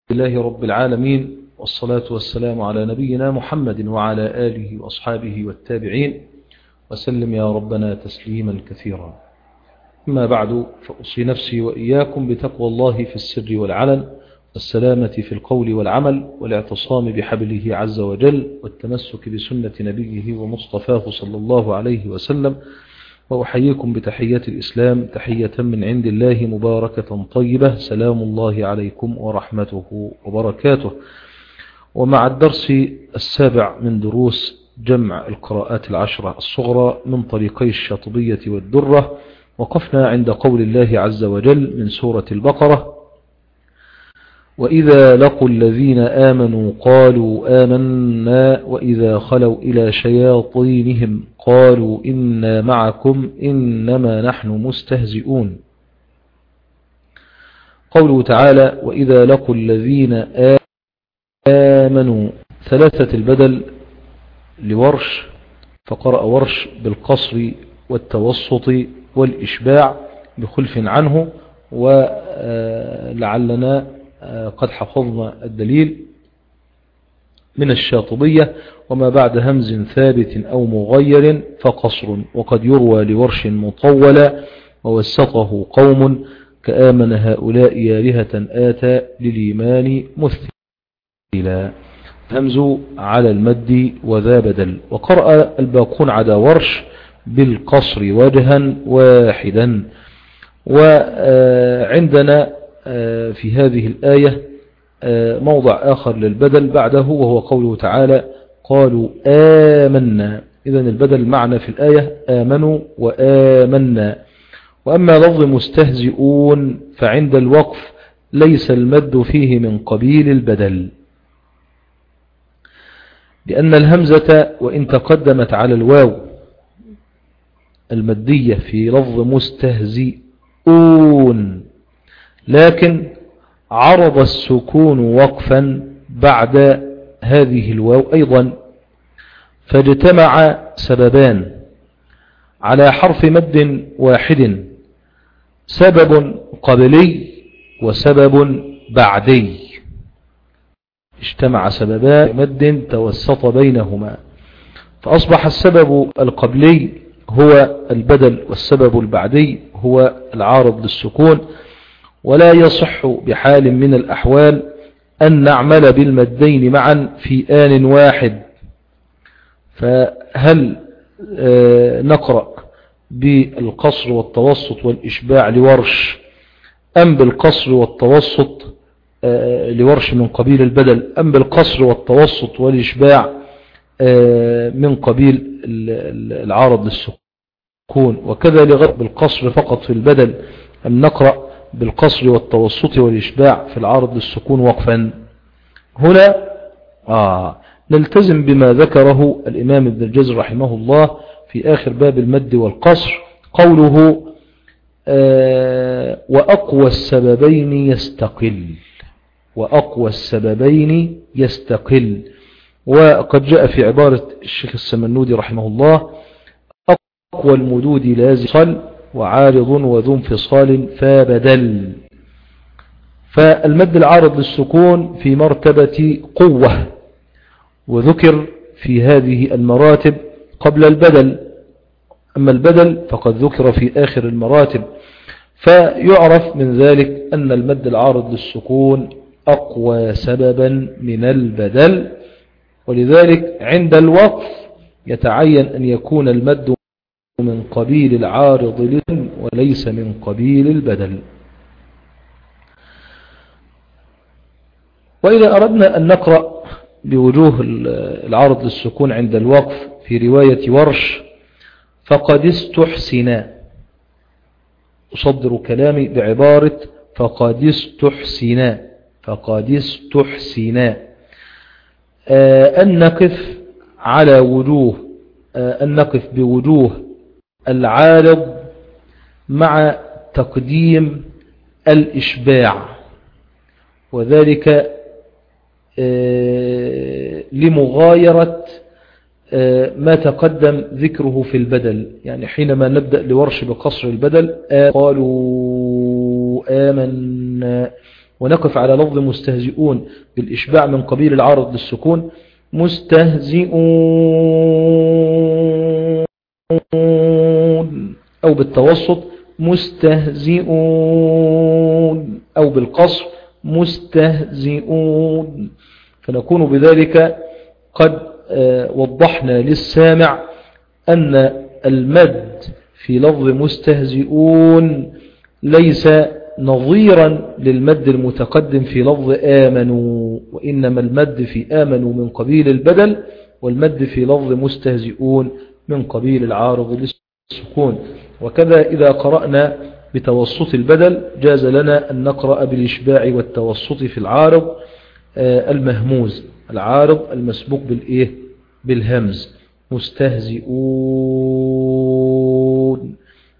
لله رب العالمين، والصلاة والسلام على نبينا محمد وعلى آله وأصحابه والتابعين وسلم يا ربنا تسليما كثيرا. أما بعد، فأوصي نفسي وإياكم بتقوى الله في السر والعلن، والسلامة في القول والعمل، والاعتصام بحبله عز وجل، والتمسك بسنة نبيه ومصطفاه صلى الله عليه وسلم. وأحييكم بتحية الإسلام، تحية من عند الله مباركة طيبة، سلام الله عليكم ورحمته وبركاته. ومع الدرس السابع من دروس جمع القراءات العشرة الصغرى من طريقي الشاطبية والدرة، وقفنا عند قول الله عز وجل من سورة البقرة: وإذا لقوا الذين آمنوا قالوا آمنا وإذا خلوا إلى شياطينهم قالوا إنا معكم إنما نحن مستهزئون. قوله تعالى: وإذا لقوا الذين آمنوا، ثلاثة البدل لورش، فقرأ ورش بالقصر والتوسط والإشباع بخلف عنه، ولعلنا قد حفظنا الدليل من الشاطبية: وما بعد همز ثابت أو مغير فقصر، وقد يروى لورش مطولا ووسطه قوم كآمن هؤلاء آلهة آتى للإيمان مثلا. همز على المد وذا بدل. وقرأ الباقون عدا ورش بالقصر وجها واحدا. وعندنا في هذه الآية موضع آخر للبدل بعده، وهو قوله تعالى: قالوا آمنا. إذن البدل معنا في الآية آمنوا وآمنا. وأما لفظ مستهزئون فعند الوقف ليس المد فيه من قبيل البدل، لأن الهمزة وإن تقدمت على الواو المدية في لفظ مستهزئون، لكن عرض السكون وقفا بعد هذه الواو أيضا، فاجتمع سببان على حرف مد واحد: سبب قبلي وسبب بعدي. اجتمع سببان مد توسط بينهما، فأصبح السبب القبلي هو البدل، والسبب البعدي هو العارض للسكون. ولا يصح بحال من الأحوال أن نعمل بالمدين معا في آن واحد. فهل نقرأ بالقصر والتوسط والإشباع لورش، أم بالقصر والتوسط لورش من قبيل البدل، أم بالقصر والتوسط والإشباع من قبيل العارض للسكون؟ وكذا لغير بالقصر فقط في البدل، أم نقرأ بالقصر والتوسط والإشباع في العارض للسكون وقفا؟ هنا نلتزم بما ذكره الإمام ابن الجزر رحمه الله في آخر باب المد والقصر، قوله: وأقوى السببين يستقل. وأقوى السببين يستقل. وقد جاء في عبارة الشيخ السمنودي رحمه الله: أقوى المدود لازم صل وعارض وذو انفصال فبدل. فالمد العارض للسكون في مرتبة قوة، وذكر في هذه المراتب قبل البدل. أما البدل فقد ذكر في آخر المراتب. فيعرف من ذلك أن المد العارض للسكون أقوى سببا من البدل، ولذلك عند الوقف يتعين أن يكون المد من قبيل العارض وليس من قبيل البدل. وإذا أردنا أن نقرأ بوجوه العارض للسكون عند الوقف في رواية ورش: فقد استحسنا. أصدر كلامي بعبارة فقد استحسنا. فقد استحسنا. أن نقف على وجوه، أن نقف بوجوه العارض مع تقديم الإشباع، وذلك لمغايرة ما تقدم ذكره في البدل. يعني حينما نبدأ لورش بقصر البدل قالوا آمنا، ونقف على لفظ مستهزئون بالإشباع من قبيل العارض للسكون مستهزئون، أو بالتوسط مستهزئون، أو بالقصر مستهزئون. فنكون بذلك قد وضحنا للسامع أن المد في لفظ مستهزئون ليس نظيرا للمد المتقدم في لفظ آمنوا، وإنما المد في آمنوا من قبيل البدل، والمد في لفظ مستهزئون من قبيل العارض للسكون. وكذا إذا قرأنا بتوسط البدل جاز لنا أن نقرأ بالإشباع والتوسط في العارض المهموز، العارض المسبوق بالهمز، مستهزئون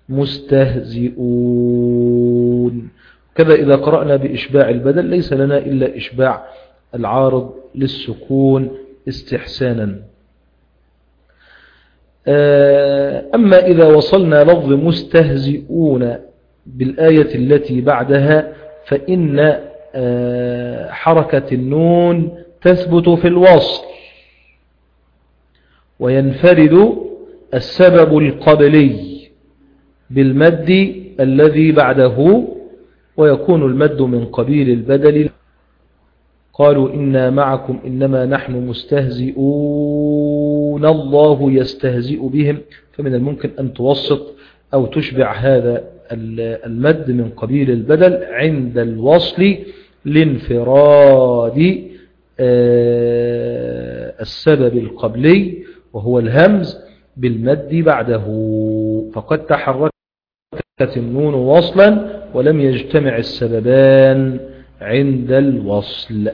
مستهزئون. كذا إذا قرأنا بإشباع البدل ليس لنا إلا إشباع العارض للسكون استحسانا. أما إذا وصلنا لفظ مستهزئون بالآية التي بعدها فإن حركة النون تثبت في الوصل، وينفرد السبب القبلي بالمد الذي بعده، ويكون المد من قبيل البدل. قالوا إنا معكم إنما نحن مستهزئون الله يستهزئ بهم، فمن الممكن أن توسط أو تشبع هذا المد من قبيل البدل عند الوصل لانفراد السبب القبلي وهو الهمز بالمد بعده، فقد تحركت النون وصلا ولم يجتمع السببان عند الوصل.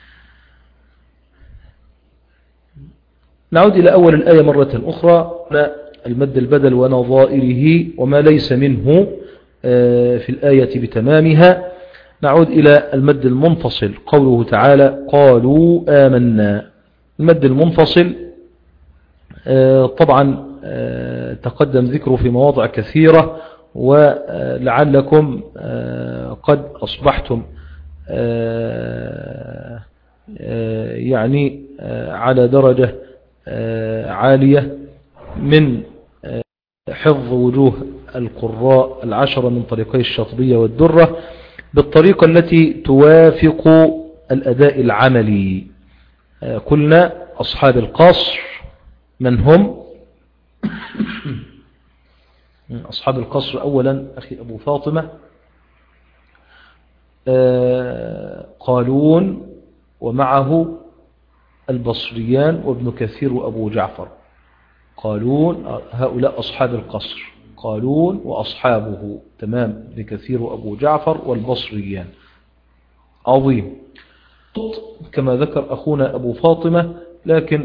نعود إلى أول الآية مرة أخرى، المد البدل ونظائره وما ليس منه في الآية بتمامها. نعود إلى المد المنفصل، قوله تعالى قالوا آمنا. المد المنفصل طبعا تقدم ذكره في مواضع كثيرة، ولعلكم قد أصبحتم يعني على درجة عالية من حفظ وجوه القراء العشرة من طريقي الشاطبية والدرة بالطريقة التي توافق الأداء العملي. قلنا أصحاب القصر من هم؟ أصحاب القصر أولا أخي أبو فاطمة قالون ومعه البصريان وابن كثير وأبو جعفر. قالون هؤلاء أصحاب القصر، قالون وأصحابه تمام، ابن كثير وأبو جعفر والبصريان. عظيم. كما ذكر أخونا أبو فاطمة، لكن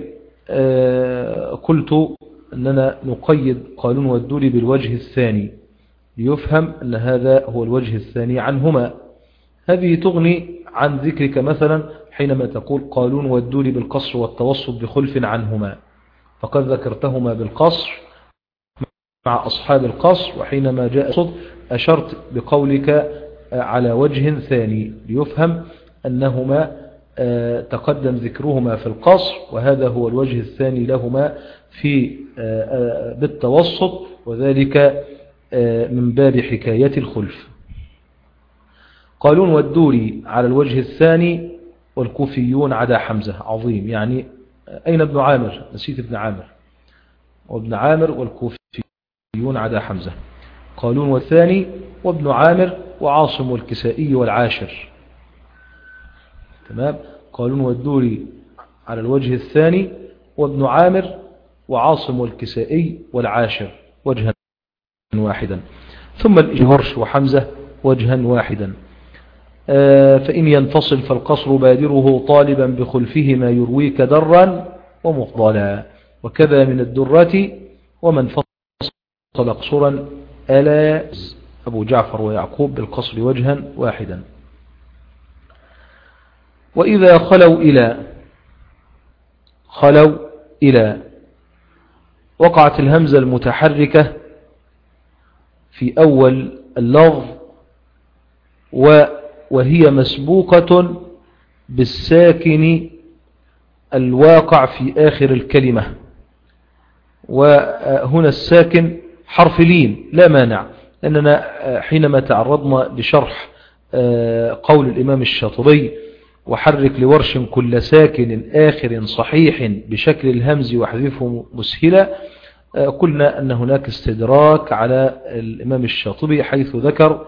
قلت أننا نقيد قالون والدوري بالوجه الثاني ليفهم أن هذا هو الوجه الثاني عنهما. هذه تغني عن ذكرك مثلا حينما تقول قالون والدوري بالقصر والتوسط بخلف عنهما، فقد ذكرتهما بالقصر مع أصحاب القصر، وحينما جاء الصد أشرت بقولك على وجه ثاني ليفهم أنهما تقدم ذكرهما في القصر، وهذا هو الوجه الثاني لهما في بالتوسط، وذلك من باب حكاية الخلف. قالون والدوري على الوجه الثاني، والكوفيون عدا حمزة. عظيم. يعني أين ابن عامر؟ نسيت ابن عامر. وابن عامر والكوفيون عدا حمزة. قالون والثاني وابن عامر وعاصم والكسائي والعاشر. تمام. قالون والدوري على الوجه الثاني وابن عامر وعاصم والكسائي والعاشر وجها واحدا، ثم الإجهرش وحمزة وجها واحدا. فإن ينفصل فالقصر بادره طالبا بخلفه ما يرويك درا ومفضلا، وكذا من الدرة ومن فصل قصرا ألا أبو جعفر ويعقوب بالقصر وجها واحدا. وإذا خلوا إلى وقعت الهمزة المتحركة في أول اللفظ وهي مسبوقة بالساكن الواقع في آخر الكلمة. وهنا الساكن حرف لين لا مانع، لأننا حينما تعرضنا لشرح قول الإمام الشاطبي وحرك لورش كل ساكن آخر صحيح بشكل الهمز واحذفه مسهلا، قلنا أن هناك استدراك على الإمام الشاطبي حيث ذكر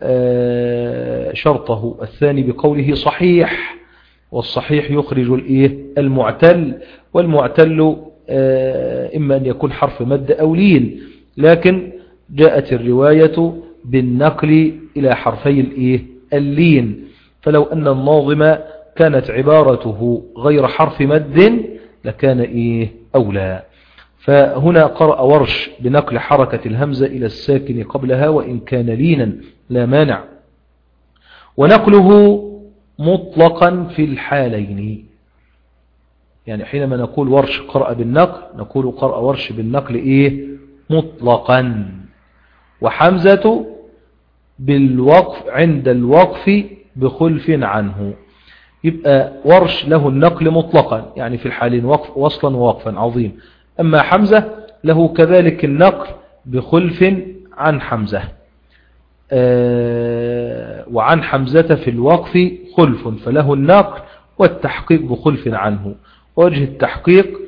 شرطه الثاني بقوله صحيح، والصحيح يخرج المعتل، والمعتل إما أن يكون حرف مد أو لين، لكن جاءت الرواية بالنقل إلى حرفي اللين. فلو أن الناظم كانت عبارته غير حرف مد لكان أولى. فهنا قرأ ورش بنقل حركة الهمزة إلى الساكن قبلها وإن كان لينا لا مانع، ونقله مطلقا في الحالين. يعني حينما نقول ورش قرأ بالنقل نقول قرأ ورش بالنقل مطلقا، وحمزة بالوقف عند الوقف بخلف عنه. يبقى ورش له النقل مطلقا يعني في الحالين وصلا ووقفا عظيم. أما حمزة له كذلك النقل بخلف عن حمزة، وعن حمزة في الوقف خلف، فله النقل والتحقيق بخلف عنه. وجه التحقيق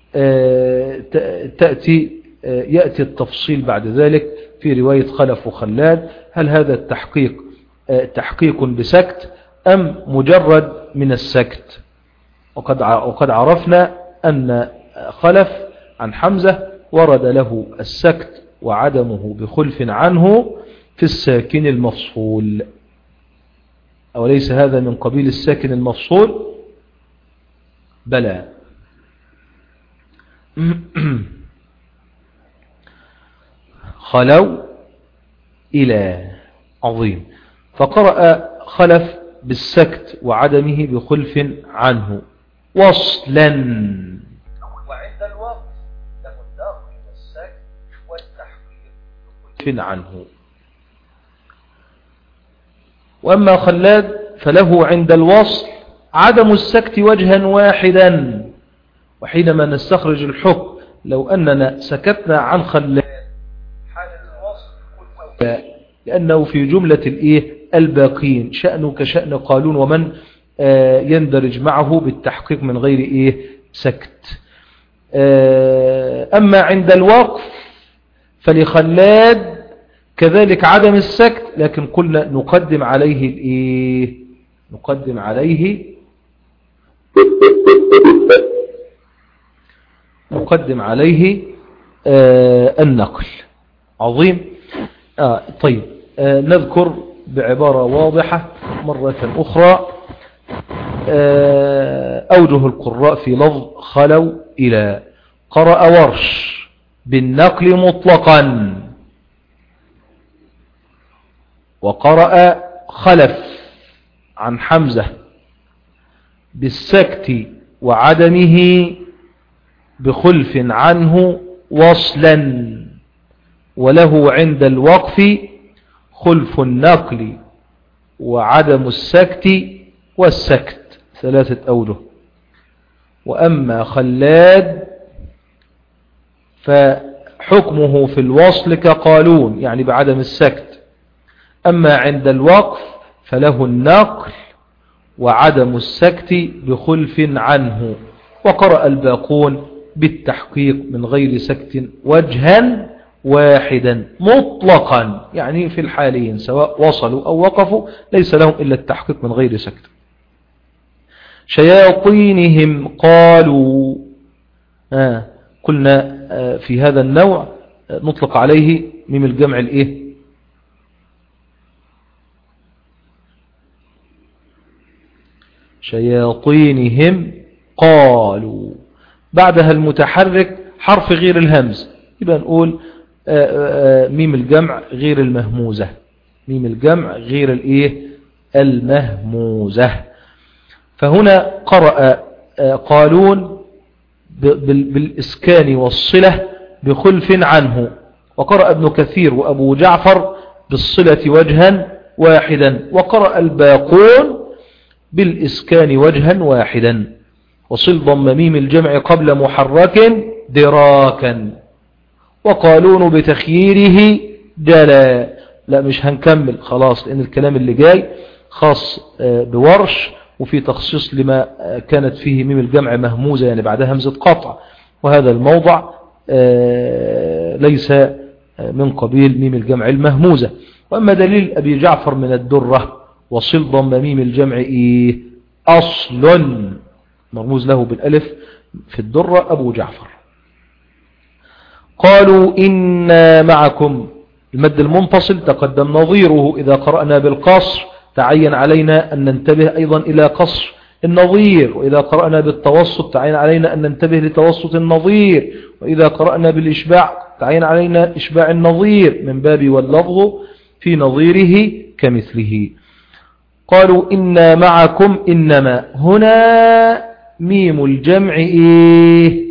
يأتي التفصيل بعد ذلك في رواية خلف وخلاد، هل هذا التحقيق تحقيق بسكت أم مجرد من السكت. وقد عرفنا أن خلف عن حمزة ورد له السكت وعدمه بخلف عنه في الساكن المفصول، أوليس هذا من قبيل الساكن المفصول؟ بلى. خلو إلى عظيم. فقرأ خلف بالسكت وعدمه بخلف عنه وصلا، وعند الوقت له النقل والسكت والتحقيق بخلف عنه. وأما خلاد فله عند الوصل عدم السكت وجها واحدا. وحينما نستخرج الحكم لو أننا سكتنا عن خلاد حال الوصل لأنه في جملة الباقين شأنه كشأن قالون ومن يندرج معه بالتحقيق من غير سكت. أما عند الوقف فلخلاد كذلك عدم السكت، لكن قلنا نقدم عليه النقل. عظيم. طيب، نذكر بعبارة واضحة مرة أخرى أوجه القراء في لفظ خلوا إلى. قرأ ورش بالنقل مطلقا، وقرأ خلف عن حمزة بالسكت وعدمه بخلف عنه وصلا، وله عند الوقف خلف النقل وعدم السكت والسكت، 3 أوجه. وأما خلاد فحكمه في الوصل كقالون يعني بعدم السكت، أما عند الوقف فله النقل وعدم السكت بخلف عنه. وقرأ الباقون بالتحقيق من غير سكت وجها واحدا مطلقا، يعني في الحالين سواء وصلوا أو وقفوا ليس لهم إلا التحقيق من غير سكت. شياطينهم قالوا، قلنا في هذا النوع نطلق عليه ميم الجمع شياطينهم قالوا، بعدها المتحرك حرف غير الهمز، يبقى نقول ميم الجمع غير المهموزة، ميم الجمع غير المهموزة. فهنا قرأ قالون بالإسكان والصلة بخلف عنه، وقرأ ابن كثير وأبو جعفر بالصلة وجها واحدا. وقرأ الباقون بالإسكان وجها واحدا. وصل ضم ميم الجمع قبل محرك دراكا. وقالون بتخييره جلا. لا مش هنكمل خلاص، لأن الكلام اللي جاي خاص بورش، وفي تخصيص لما كانت فيه ميم الجمع مهموزة يعني بعدها همزة قطع، وهذا الموضع ليس من قبيل ميم الجمع المهموزة. وأما دليل أبي جعفر من الدرة وصل ضم ميم الجمع إيه؟ أصل مرموز له بالألف في الدرة أبو جعفر. قالوا إنا معكم. المد المنفصل تقدم نظيره، إذا قرأنا بالقصر تعين علينا أن ننتبه أيضا إلى قصر النظير، وإذا قرأنا بالتوسط تعين علينا أن ننتبه لتوسط النظير، وإذا قرأنا بالإشباع تعين علينا إشباع النظير من باب واللفظ في نظيره كمثله. قالوا إنا معكم. إنما هنا ميم الجمع إيه؟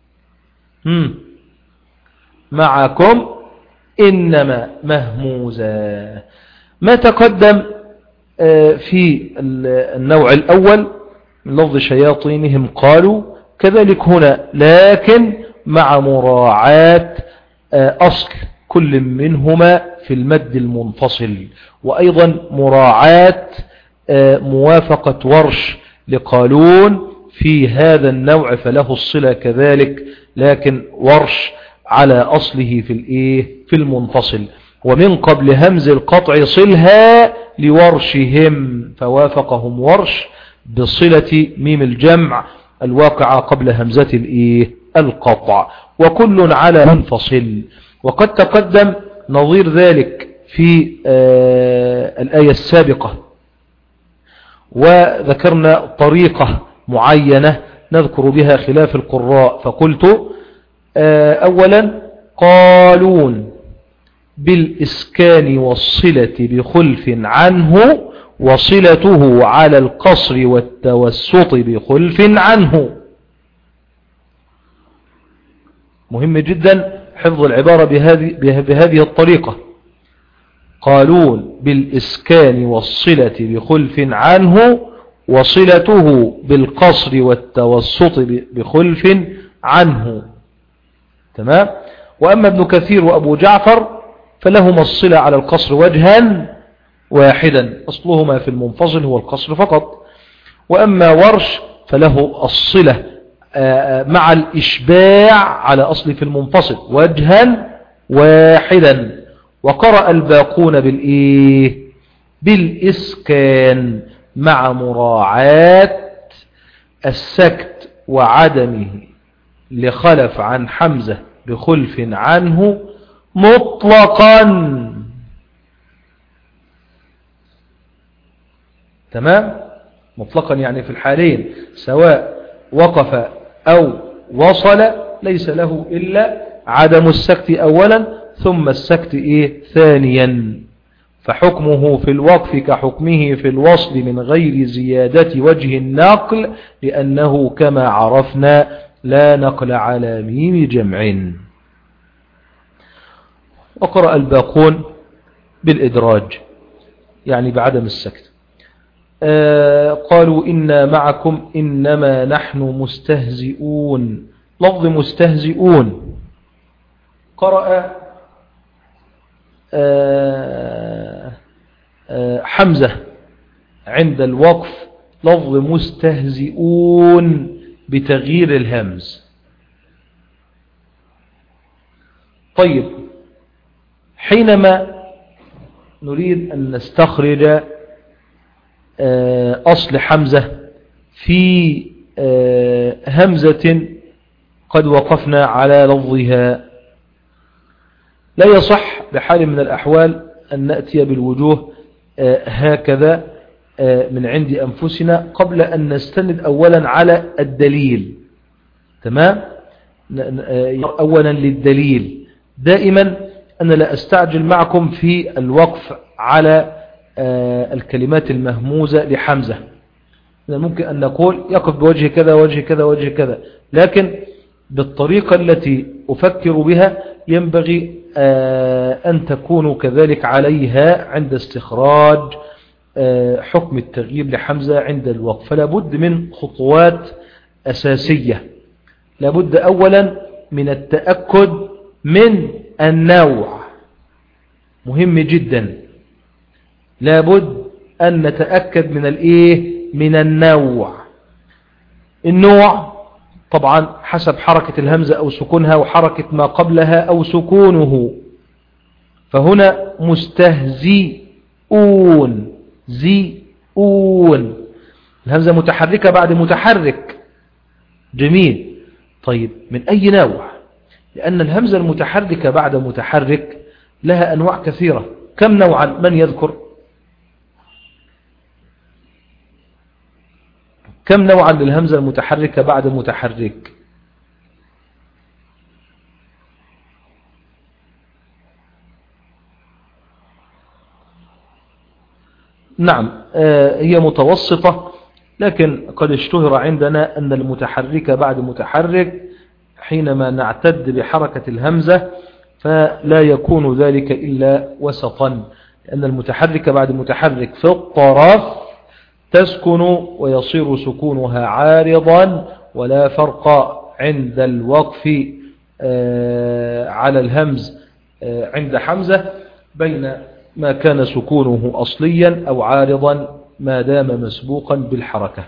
معكم إنما مهموزة. ما تقدم في النوع الأول من لفظ شياطينهم قالوا كذلك هنا، لكن مع مراعاة أصل كل منهما في المد المنفصل، وأيضا مراعاة موافقة ورش لقالون في هذا النوع فله الصلة كذلك، لكن ورش على أصله في المنفصل. ومن قبل همز القطع صلها لورشهم، فوافقهم ورش بصلة ميم الجمع الواقعة قبل همزة القطع، وكل على منفصل. وقد تقدم نظير ذلك في الآية السابقة، وذكرنا طريقة معينة نذكر بها خلاف القراء، فقلت أولا قالون بالإسكان والصلة بخلف عنه، وصلته على القصر والتوسط بخلف عنه. مهم جدا حفظ العبارة بهذه الطريقة. قالون بالإسكان والصلة بخلف عنه، وصلته بالقصر والتوسط بخلف عنه. تمام. وأما ابن كثير وأبو جعفر فلهما الصلة على القصر وجها واحدا، أصلهما في المنفصل هو القصر فقط. وأما ورش فله الصلة مع الإشباع على أصل في المنفصل وجها واحدا. وقرأ الباقون بالإسكان مع مراعاة السكت وعدمه لخلف عن حمزة بخلف عنه مطلقا. تمام. مطلقا يعني في الحالين سواء وقف أو وصل ليس له إلا عدم السكت أولا ثم السكت ثانيا، فحكمه في الوقف كحكمه في الوصل من غير زيادة وجه النقل، لأنه كما عرفنا لا نقل على ميم جمع. وقرأ الباقون بالإدراج يعني بعدم السكت. قالوا إنا معكم إنما نحن مستهزئون. لفظ مستهزئون قرأ حمزة عند الوقف لفظ مستهزئون بتغيير الهمز. طيب، حينما نريد أن نستخرج أصل حمزة في همزة قد وقفنا على لفظها، لا يصح بحال من الأحوال أن نأتي بالوجوه هكذا من عند أنفسنا قبل أن نستند أولا على الدليل. تمام. أولا للدليل. دائما أنا لا أستعجل معكم في الوقف على الكلمات المهموزة لحمزة. ممكن أن نقول يقف بوجه كذا وجه كذا وجه كذا، لكن بالطريقة التي أفكر بها ينبغي أن تكونوا كذلك عليها عند استخراج حكم التغييب لحمزة عند الوقف. فلا بد من خطوات أساسية. لا بد أولا من التأكد من النوع، مهم جدا. لا بد أن نتأكد من من النوع. النوع طبعا حسب حركة الهمزة أو سكونها وحركة ما قبلها أو سكونه. فهنا مستهزئون، زيئون، الهمزة متحركة بعد متحرك. جميل. طيب من أي نوع؟ لأن الهمزة المتحركة بعد متحرك لها أنواع كثيرة. كم نوعا؟ من يذكر؟ كم نوعا للهمزة المتحركة بعد متحرك؟ نعم، هي متوسطة، لكن قد اشتهر عندنا أن المتحركة بعد متحرك حينما نعتد بحركة الهمزة فلا يكون ذلك إلا وسطا، لأن المتحركة بعد متحرك في الطرف تسكن ويصير سكونها عارضا، ولا فرق عند الوقف على الهمز عند حمزة بين ما كان سكونه أصليا أو عارضا ما دام مسبوقا بالحركة.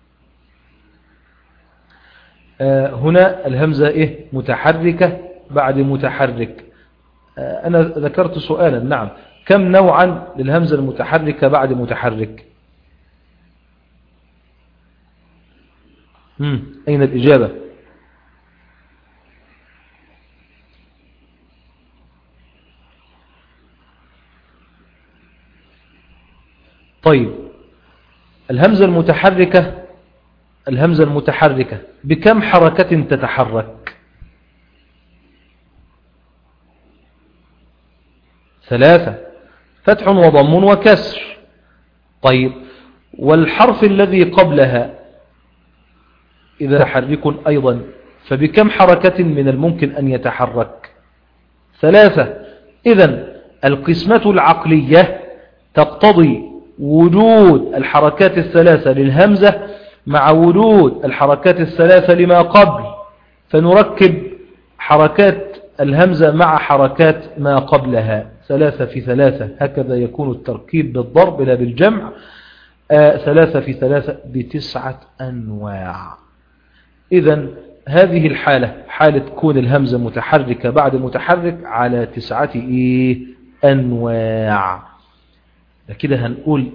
هنا الهمزة متحركة بعد متحرك. أنا ذكرت سؤالا، نعم، كم نوعا للهمزة المتحركة بعد متحرك؟ أين الإجابة؟ طيب الهمزة المتحركة بكم حركة تتحرك؟ 3، فتح وضم وكسر. طيب والحرف الذي قبلها إذا حرك أيضا فبكم حركة من الممكن أن يتحرك؟ 3. إذن القسمة العقلية تقتضي وجود الحركات الثلاثة للهمزة مع وجود الحركات الثلاثة لما قبل، فنركب حركات الهمزة مع حركات ما قبلها 3 في 3، هكذا يكون التركيب بالضرب لا بالجمع. 3 في 3 ب9 أنواع. إذن هذه الحالة حالة كون الهمزة متحركة بعد متحرك على 9 أنواع. كده هنقول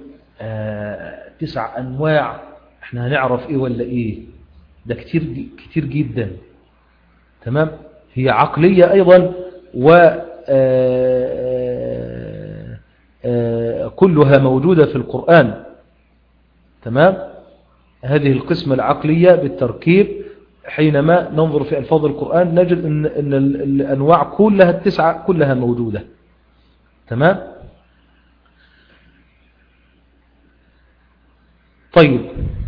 9 أنواع. احنا هنعرف ولا ده كتير جدا. تمام. هي عقلية أيضا و كلها موجودة في القرآن. تمام. هذه القسمة العقلية بالتركيب حينما ننظر في ألفاظ القرآن نجد أن الأنواع كلها ال9 كلها موجودة. تمام. طيب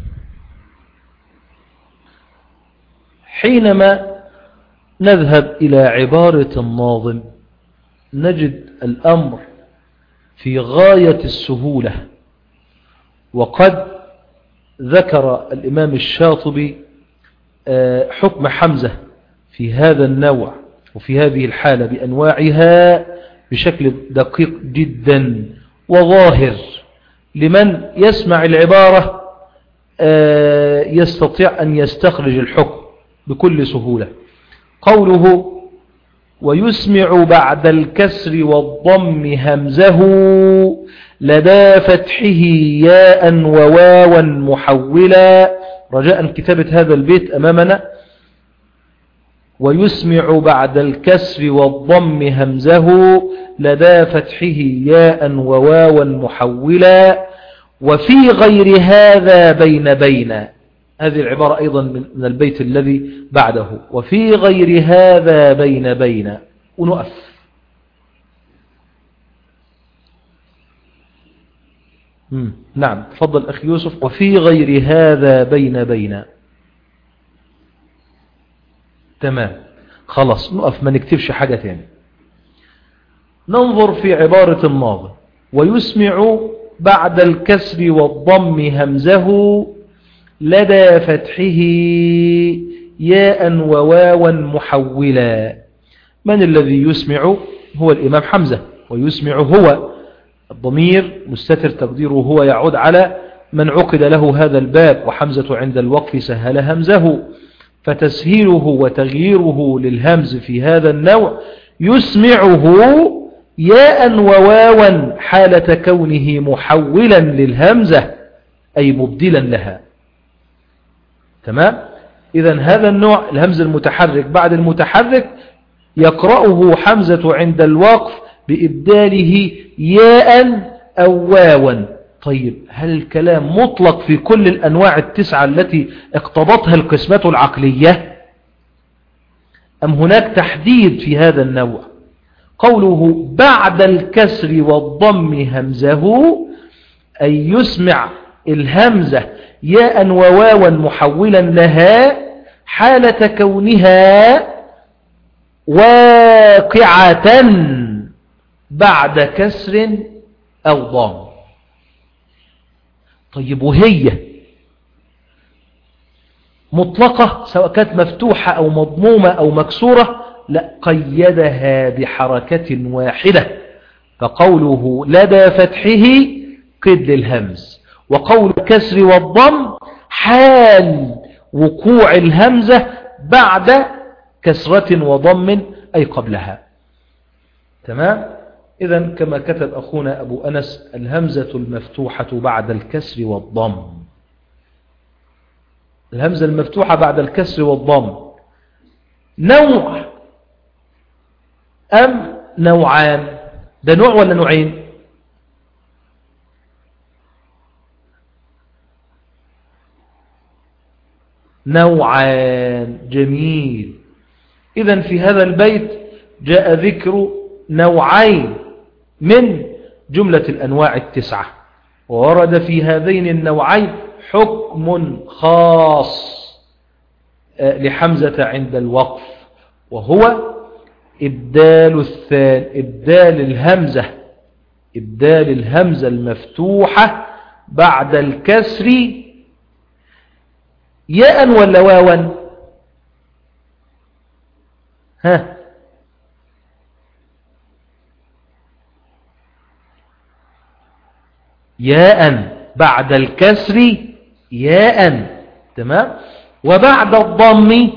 حينما نذهب إلى عبارة الناظم نجد الأمر في غاية السهولة. وقد ذكر الإمام الشاطبي حكم حمزة في هذا النوع وفي هذه الحالة بأنواعها بشكل دقيق جدا وظاهر، لمن يسمع العبارة يستطيع أن يستخرج الحكم بكل سهولة. قوله ويسمع بعد الكسر والضم همزه لدى فتحه ياء وواوا محولا. رجاء كتابة هذا البيت أمامنا. ويسمع بعد الكسر والضم همزه لدى فتحه ياء وواوا محولا. وفي غير هذا بين هذه العبارة أيضا من البيت الذي بعده. وفي غير هذا بين ونقف. نعم تفضل أخي يوسف. وفي غير هذا بين. تمام خلاص نقف، ما نكتبش حاجة تاني. ننظر في عبارة الناظم: ويسمع بعد الكسر والضم همزه لدى فتحه ياء وواوا محولا. من الذي يسمع؟ هو الإمام حمزة. ويسمع هو الضمير مستتر تقديره هو يعود على من عقد له هذا الباب، وحمزة عند الوقف سهل همزه، فتسهيله وتغييره للهمز في هذا النوع يسمعه ياء وواوا حالة كونه محولا للهمزة أي مبدلا لها. تمام؟ إذن هذا النوع الهمز المتحرك بعد المتحرك يقرأه حمزة عند الوقف بإبداله ياء أو واوا. طيب، هل الكلام مطلق في كل الأنواع التسعة التي اقتضتها القسمة العقلية، أم هناك تحديد في هذا النوع؟ قوله بعد الكسر والضم همزه أي يسمع الهمزة ياء وواوا محولا لها حالة كونها واقعة بعد كسر أو ضم. طيب، وهي مطلقة سواء كانت مفتوحة أو مضمومة أو مكسورة؟ لا، قيدها بحركة واحدة، فقوله لدى فتحه قد للهمز، وقول الكسر والضم حال وقوع الهمزة بعد كسرة وضم أي قبلها. تمام؟ إذن كما كتب أخونا أبو أنس: الهمزة المفتوحة بعد الكسر والضم. الهمزة المفتوحة بعد الكسر والضم نوع أم نوعان؟ ده نوع ولا نوعين؟ نوعان. جميل. إذن في هذا البيت جاء ذكر نوعين من جملة الأنواع التسعة، وورد في هذين النوعين حكم خاص لحمزة عند الوقف، وهو إبدال الهمزة المفتوحة بعد الكسر ياء ولا واوا؟ ها، ياء بعد الكسر ياء. تمام؟ وبعد الضم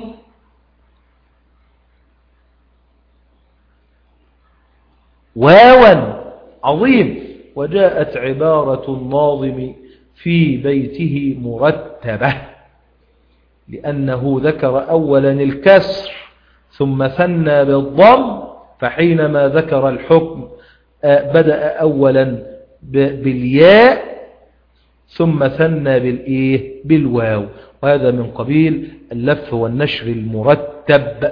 واوا. عظيم. وجاءت عبارة الناظم في بيته مرتبة، لأنه ذكر أولا الكسر ثم ثنى بالضم، فحينما ذكر الحكم بدأ أولا بالياء ثم ثنى بالواو، وهذا من قبيل اللف والنشر المرتب.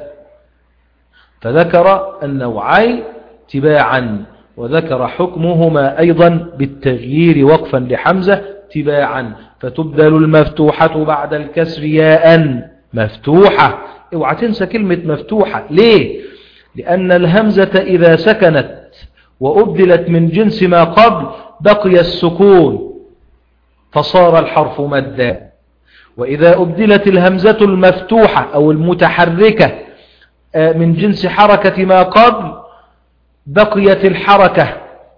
فذكر النوعين تباعا، وذكر حكمهما أيضا بالتغيير وقفا لحمزة تباعا، فتبدل المفتوحة بعد الكسر ياء مفتوحة. اوعى تنسى كلمة مفتوحة. ليه؟ لأن الهمزة إذا سكنت وأبدلت من جنس ما قبل بقي السكون فصار الحرف مدا، وإذا أبدلت الهمزة المفتوحة أو المتحركة من جنس حركة ما قبل بقيت الحركة،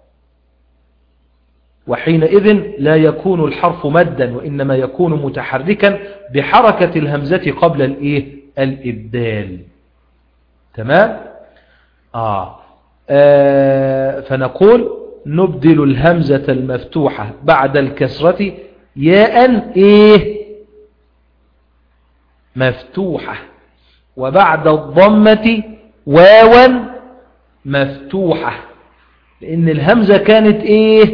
وحينئذ لا يكون الحرف مدا، وإنما يكون متحركا بحركة الهمزة قبل الإبدال. تمام؟ فنقول نبدل الهمزة المفتوحة بعد الكسرة ياء مفتوحة، وبعد الضمة واوا مفتوحة، لأن الهمزة كانت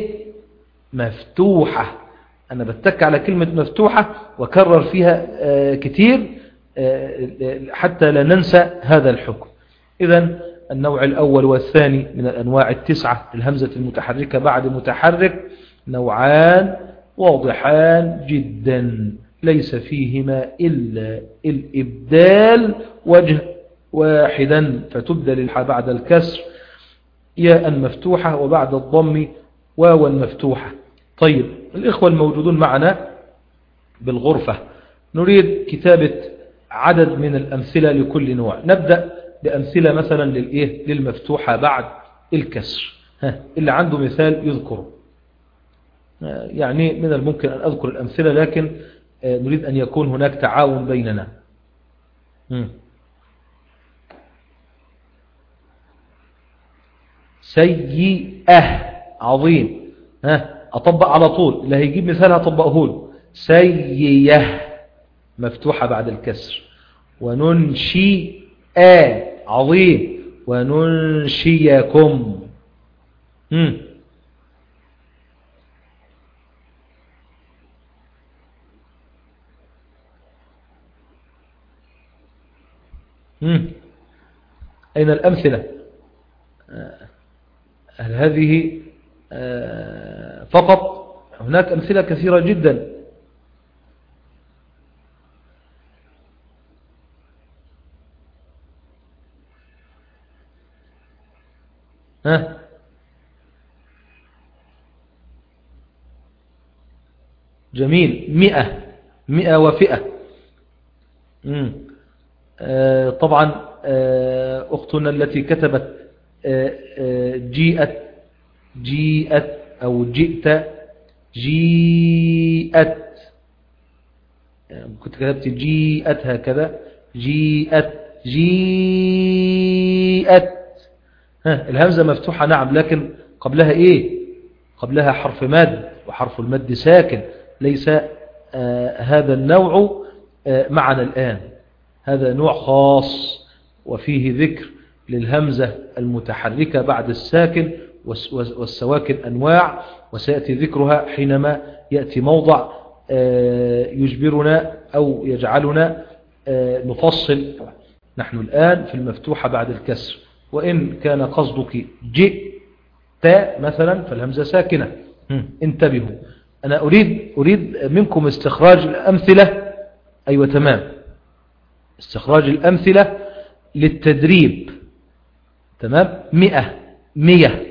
مفتوحة. أنا بتك على كلمة مفتوحة وكرر فيها كتير حتى لا ننسى هذا الحكم. إذن النوع الأول والثاني من الأنواع التسعة الهمزة المتحركة بعد متحرك نوعان واضحان جدا، ليس فيهما إلا الإبدال وجه واحدا، فتبدل بعد الكسر ياء مفتوحة وبعد الضم واوا مفتوحة. طيب الإخوة الموجودون معنا بالغرفة نريد كتابة عدد من الأمثلة لكل نوع. نبدأ بأمثلة مثلا للمفتوحة بعد الكسر. اللي عنده مثال يذكره. يعني من الممكن أن أذكر الأمثلة، لكن نريد أن يكون هناك تعاون بيننا. سيئة، عظيم. أطبق على طول، اللي هيجيب مثال هطبقه له. سيئة مفتوحة بعد الكسر. وننشئ، عظيم. وننشئكم. أين الأمثلة؟ هل هذه فقط؟ هناك أمثلة كثيرة جدا. جميل. 100 وفئة. طبعا أختنا التي كتبت جيئت أو جئت، جيئت. كنت كتبت جيئت هكذا، جيئت، جيئت. الهمزة مفتوحة نعم، لكن قبلها قبلها حرف مد، وحرف المد ساكن. ليس هذا النوع معنا الآن. هذا نوع خاص وفيه ذكر للهمزة المتحركة بعد الساكن، والسواكن أنواع، وسيأتي ذكرها حينما يأتي موضع يجبرنا أو يجعلنا نفصل. نحن الآن في المفتوحة بعد الكسر، وإن كان قصدك جئت مثلا فالهمزة ساكنة. انتبهوا، أنا أريد منكم استخراج الأمثلة. أيوة تمام، استخراج الأمثلة للتدريب. تمام. 100.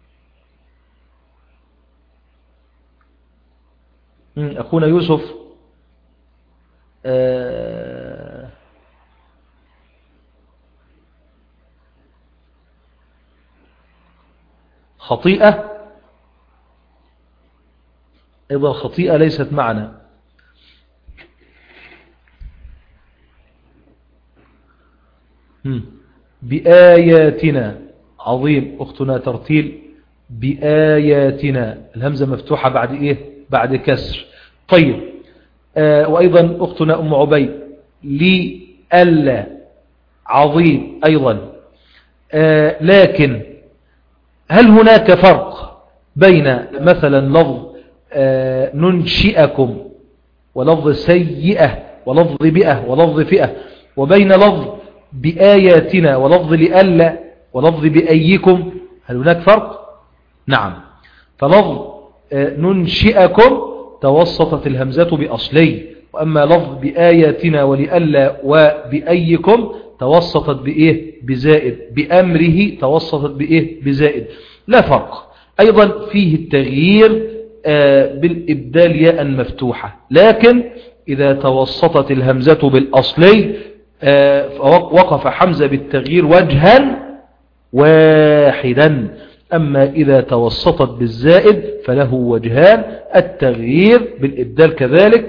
أخونا يوسف خطيئة، أيضا خطيئة ليست معنا. بآياتنا، عظيم. أختنا ترتيل بآياتنا، الهمزة مفتوحة بعد بعد كسر. طيب وأيضا أختنا أم عبيد لألا، عظيم أيضا. لكن هل هناك فرق بين مثلا لفظ ننشئكم ولفظ سيئة ولفظ بئة ولفظ فئة، وبين لفظ بآياتنا ولفظ لألا ولفظ بأيكم؟ هل هناك فرق؟ نعم. فلفظ ننشئكم توسطت الهمزة بأصلي، وأما لفظ بآياتنا ولألا وبأيكم توسطت بزائد. بأمره توسطت بزائد. لا فرق. أيضا فيه التغيير بالإبدال ياء مفتوحة، لكن إذا توسطت الهمزة بالأصلي وقف حمزة بالتغيير وجها واحدا. أما إذا توسطت بالزائد فله وجهان، التغيير بالإبدال كذلك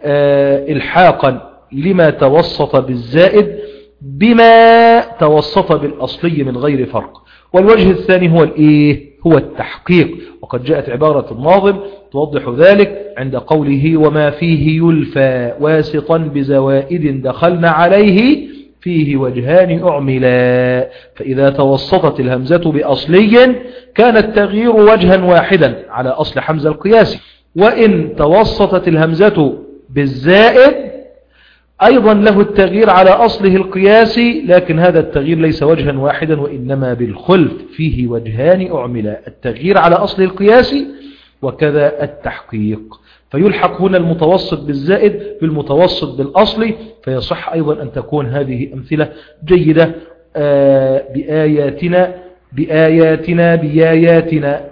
إلحاقا لما توسط بالزائد بما توسط بالأصلي من غير فرق. والوجه الثاني هو التحقيق، وقد جاءت عبارة الناظم توضح ذلك عند قوله وما فيه يلفى واسطا بزوائد دخلنا عليه فيه وجهان أعملا. فإذا توسطت الهمزة بأصلي كان التغيير وجها واحدا على أصل حمزة القياسي، وإن توسطت الهمزة بالزائد أيضا له التغيير على أصله القياسي، لكن هذا التغيير ليس وجها واحدا وإنما بالخلف، فيه وجهان أعملا، التغيير على أصله القياسي وكذا التحقيق. فيلحق هنا المتوسط بالزائد بالمتوسط بالأصلي، فيصح أيضا أن تكون هذه أمثلة جيدة. بآياتنا بآياتنا بياياتنا،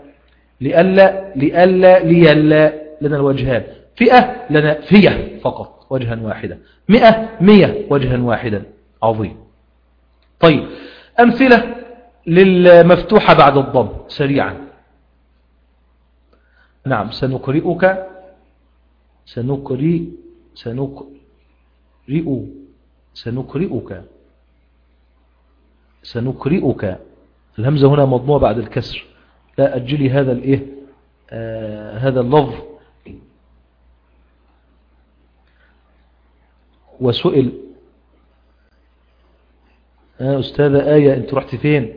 ليلا لنا الوجهان، فئة لنا فيه فقط وجها واحدا، 100 وجها واحدا. عظيم. طيب أمثلة للمفتوحة بعد الضم سريعا. نعم، سنقرئك، سنقرئك. الهمزة هنا مضمومة بعد الكسر، لا أجلي هذا الإيه هذا اللفظ. وسئل أستاذة آية أنت رحت فين؟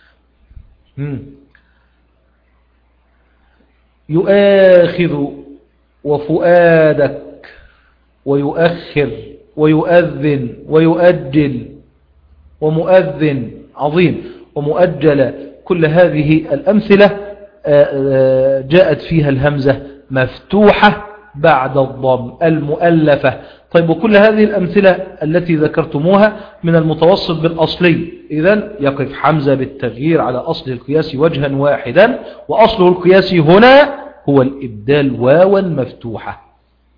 يؤاخذ وفؤادك ويؤخر ويؤذن ويؤجل ومؤذن. عظيم. ومؤجل. كل هذه الأمثلة جاءت فيها الهمزة مفتوحة بعد الضم المؤلفة. طيب، وكل هذه الأمثلة التي ذكرتموها من المتوسط بالأصلي، إذن يقف حمزة بالتغيير على أصله القياسي وجها واحدا، وأصله القياسي هنا هو الإبدال واوا مفتوحة.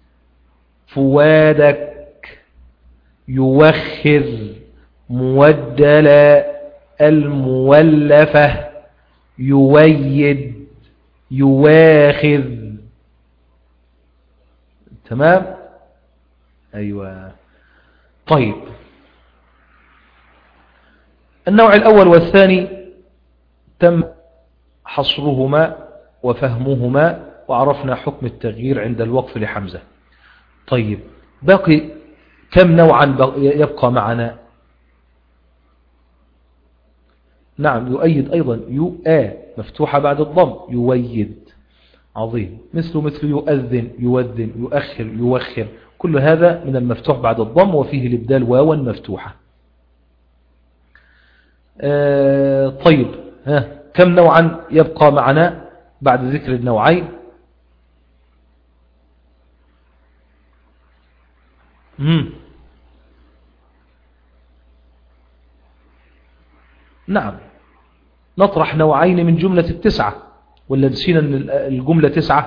فوادك، يوخر، مودلا، المولفة، يويد، يواخذ. تمام. أيوة. طيب، النوع الأول والثاني تم حصرهما وفهمهما، وعرفنا حكم التغيير عند الوقف لحمزة. طيب، باقي كم نوعا يبقى معنا؟ نعم، يؤيد أيضا، يؤا مفتوحة بعد الضم، يويد. عظيم. مثل يؤذن، يوذن، يؤخر، يوخر. كل هذا من المفتوح بعد الضم وفيه الإبدال واوا مفتوحة. طيب، كم نوعا يبقى معنا بعد ذكر النوعين؟ نعم، نطرح نوعين من جملة التسعة، ولا نسينا أن الجملة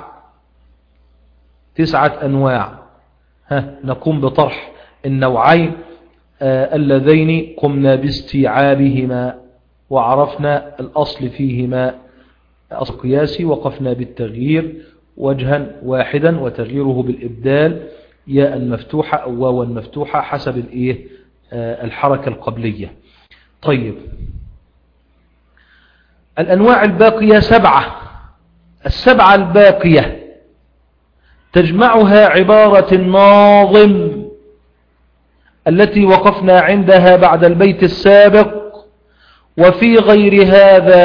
9 أنواع. نقوم بطرح النوعين اللذين قمنا باستيعابهما، وعرفنا الأصل فيهما أصل قياسي، وقفنا بالتغيير وجها واحدا، وتغييره بالإبدال ياء مفتوحة أو واوا مفتوحة حسب الحركة القبلية. طيب، الأنواع الباقية 7. السبعة الباقية تجمعها عبارة الناظم التي وقفنا عندها بعد البيت السابق. وفي غير هذا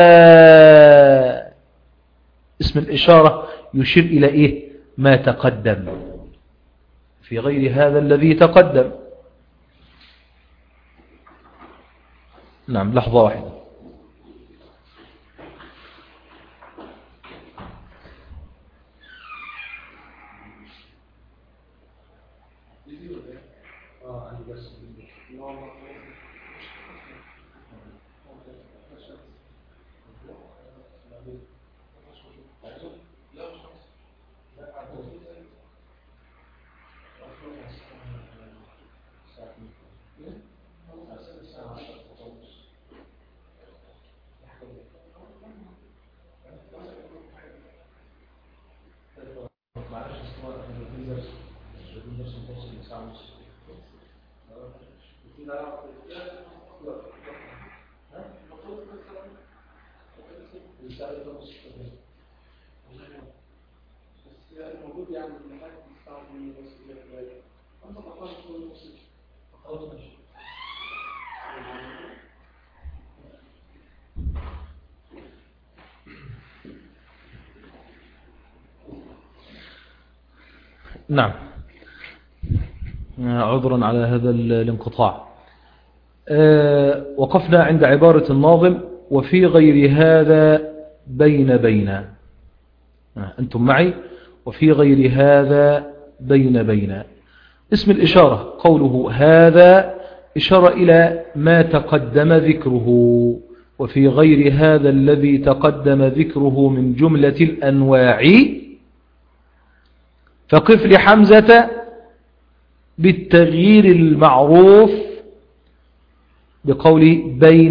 اسم الإشارة يشير إلى ما تقدم. في غير هذا الذي تقدم. نعم، لحظة واحدة. نعم، عذرا على هذا الانقطاع. وقفنا عند عبارة الناظم وفي غير هذا بين. أنتم معي؟ وفي غير هذا بين. اسم الإشارة قوله هذا إشارة إلى ما تقدم ذكره، وفي غير هذا الذي تقدم ذكره من جملة الأنواع فقف لحمزة بالتغيير المعروف بقول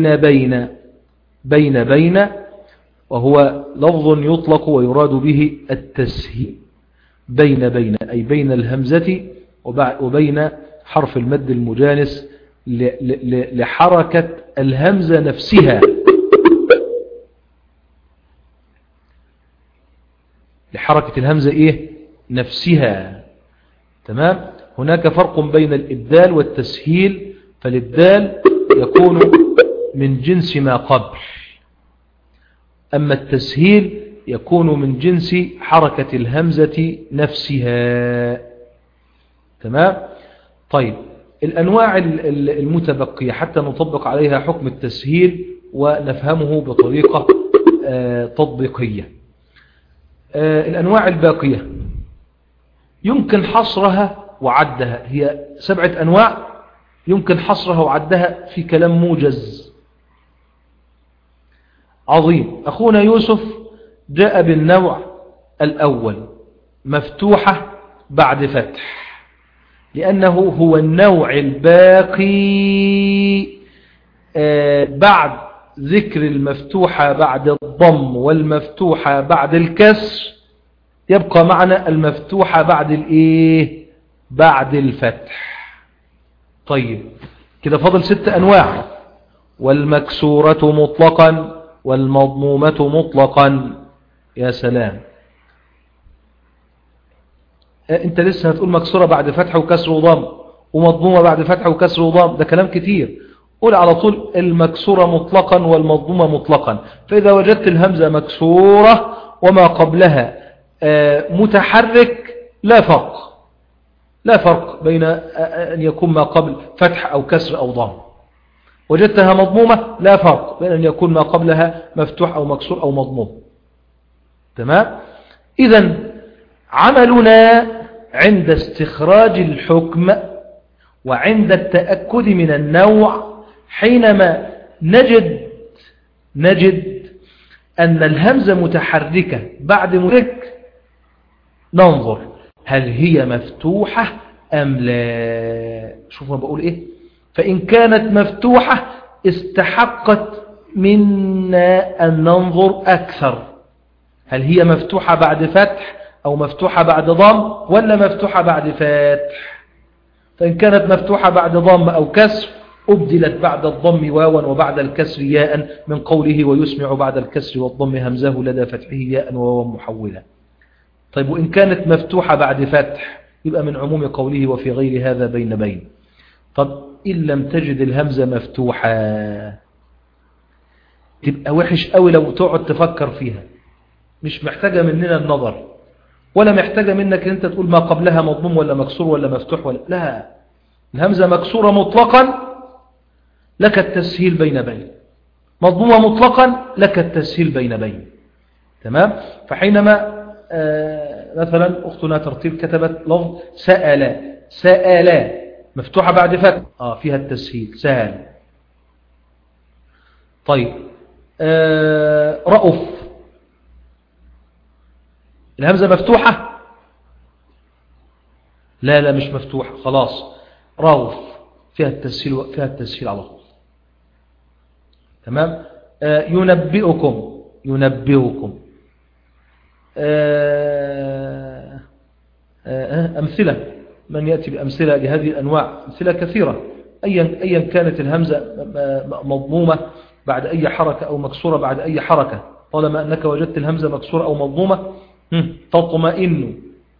بين وهو لفظ يطلق ويراد به التسهيل. بين أي بين الهمزة وبين حرف المد المجانس لحركة الهمزة نفسها، لحركة الهمزة نفسها. تمام. هناك فرق بين الإبدال والتسهيل، فالإبدال يكون من جنس ما قبل، أما التسهيل يكون من جنس حركة الهمزة نفسها. تمام. طيب، الأنواع المتبقية حتى نطبق عليها حكم التسهيل ونفهمه بطريقة تطبيقية. الأنواع الباقية يمكن حصرها وعدها، هي 7 أنواع يمكن حصرها وعدها في كلام موجز عظيم. أخونا يوسف جاء بالنوع الأول مفتوحة بعد فتح، لأنه هو النوع الباقي بعد ذكر المفتوحة بعد الضم والمفتوحة بعد الكسر، يبقى معنا المفتوحة بعد الفتح. طيب، كده فضل 6 أنواع: والمكسورة مطلقا والمضمومة مطلقا. يا سلام، انت لسه هتقول مكسورة بعد فتح وكسر وضم، ومضمومة بعد فتح وكسر وضم، ده كلام كتير. قول على طول المكسورة مطلقا والمضمومة مطلقا. فإذا وجدت الهمزة مكسورة وما قبلها متحرك لا فرق بين أن يكون ما قبل فتح أو كسر أو ضم. وجدتها مضمومة لا فرق بين أن يكون ما قبلها مفتوح أو مكسور أو مضموم. تمام. إذن عملنا عند استخراج الحكم وعند التأكد من النوع حينما نجد أن الهمزة متحركة بعد متحرك، ننظر هل هي مفتوحة أم لا. شوفوا بقول فإن كانت مفتوحة استحقت منا أن ننظر أكثر، هل هي مفتوحة بعد فتح أو مفتوحة بعد ضم ولا مفتوحة بعد فتح. فإن كانت مفتوحة بعد ضم أو كسر أبدلت بعد الضم واوا وبعد الكسر ياء، من قوله ويسمع بعد الكسر والضم همزه لدى فتحه ياء وواوا محولا. طيب، وإن كانت مفتوحة بعد فتح يبقى من عموم قوله وفي غير هذا بين. طب إن لم تجد الهمزة مفتوحة تبقى وحش قوي لو تقعد تفكر فيها، مش محتاجة مننا النظر ولا محتاجة منك أنت تقول ما قبلها مضموم ولا مكسور ولا مفتوح لا. الهمزة مكسورة مطلقا لك التسهيل بين، مضمومة مطلقا لك التسهيل بين. تمام. فحينما مثلا أختنا ترتيب كتبت لفظ سأل مفتوحة بعد فتح فيها التسهيل سهل. طيب، رأف الهمزة مفتوحة؟ لا مش مفتوحة، خلاص. رأف فيها التسهيل على طول. تمام. ينبئكم أمثلة، من يأتي بأمثلة لهذه الأنواع؟ أمثلة كثيرة. أيا كانت الهمزة مضمومة بعد أي حركة أو مكسورة بعد أي حركة، طالما أنك وجدت الهمزة مكسورة أو مضمومة. تطمئن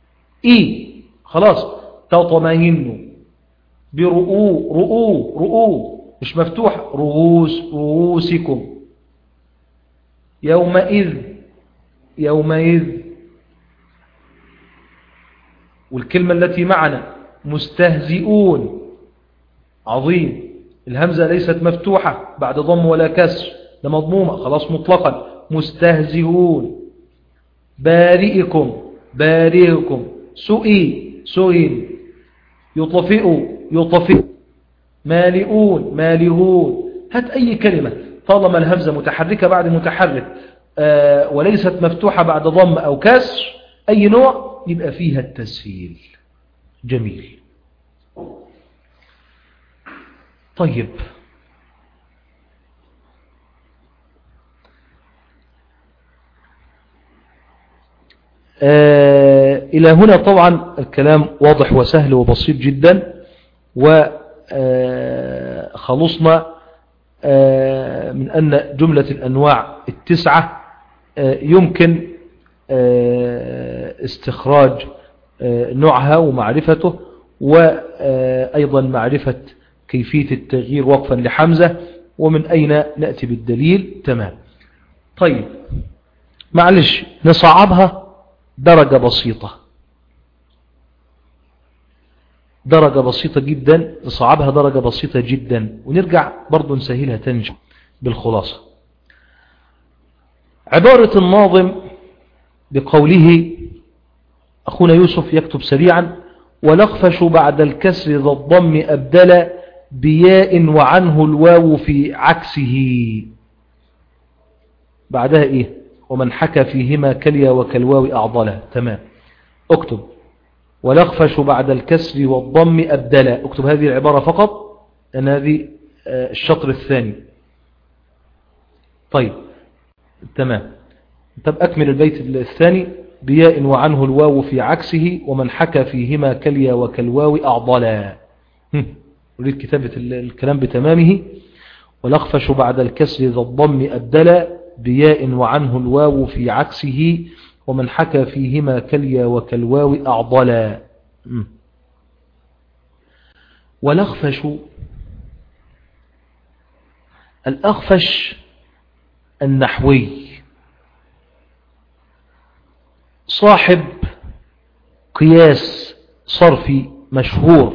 خلاص، تطمئن. رؤو مش مفتوح، رؤوسكم. يومئذ. والكلمة التي معنا مستهزئون. عظيم، الهمزة ليست مفتوحة بعد ضم ولا كسر، ده مضمومة خلاص مطلقا. مستهزئون. بارئكم. سئل. يطفئ. مالئون. هات أي كلمة طالما الهمزة متحركة بعد متحرك وليست مفتوحة بعد ضم أو كسر أي نوع يبقى فيها التسهيل. جميل. طيب إلى هنا طبعا الكلام واضح وسهل وبسيط جدا، وخلصنا من أن جملة الأنواع التسعة يمكن استخراج نوعها ومعرفته، وأيضا معرفة كيفية التغيير وقفا لحمزة ومن أين نأتي بالدليل. تمام. طيب معلش نصعبها درجة بسيطة، درجة بسيطة جدا، نصعبها درجة بسيطة جدا ونرجع برضو نسهلها تنجح بالخلاصة. عبارة الناظم بقوله أخونا يوسف يكتب سريعا: ولخفش بعد الكسر ذا الضم أبدل بياء وعنه الواو في عكسه. بعدها إيه؟ ومن حكى فيهما كاليا وكالواو أعضله. تمام. اكتب ولخفش بعد الكسر والضم أبدل، اكتب هذه العبارة فقط لأن هذه الشطر الثاني. طيب تمام. طب أكمل البيت الثاني: بياء وعنه الواو في عكسه ومن حكى فيهما كاليا وكالواو أعضلا. أريد كتابة الكلام بتمامه. ولخفش بعد الكسر ذا الضم أبدل بياء وعنه الواو في عكسه ومن حكى فيهما كاليا وكالواو أعضلا. ولخفش، الأخفش النحوي صاحب قياس صرفي مشهور،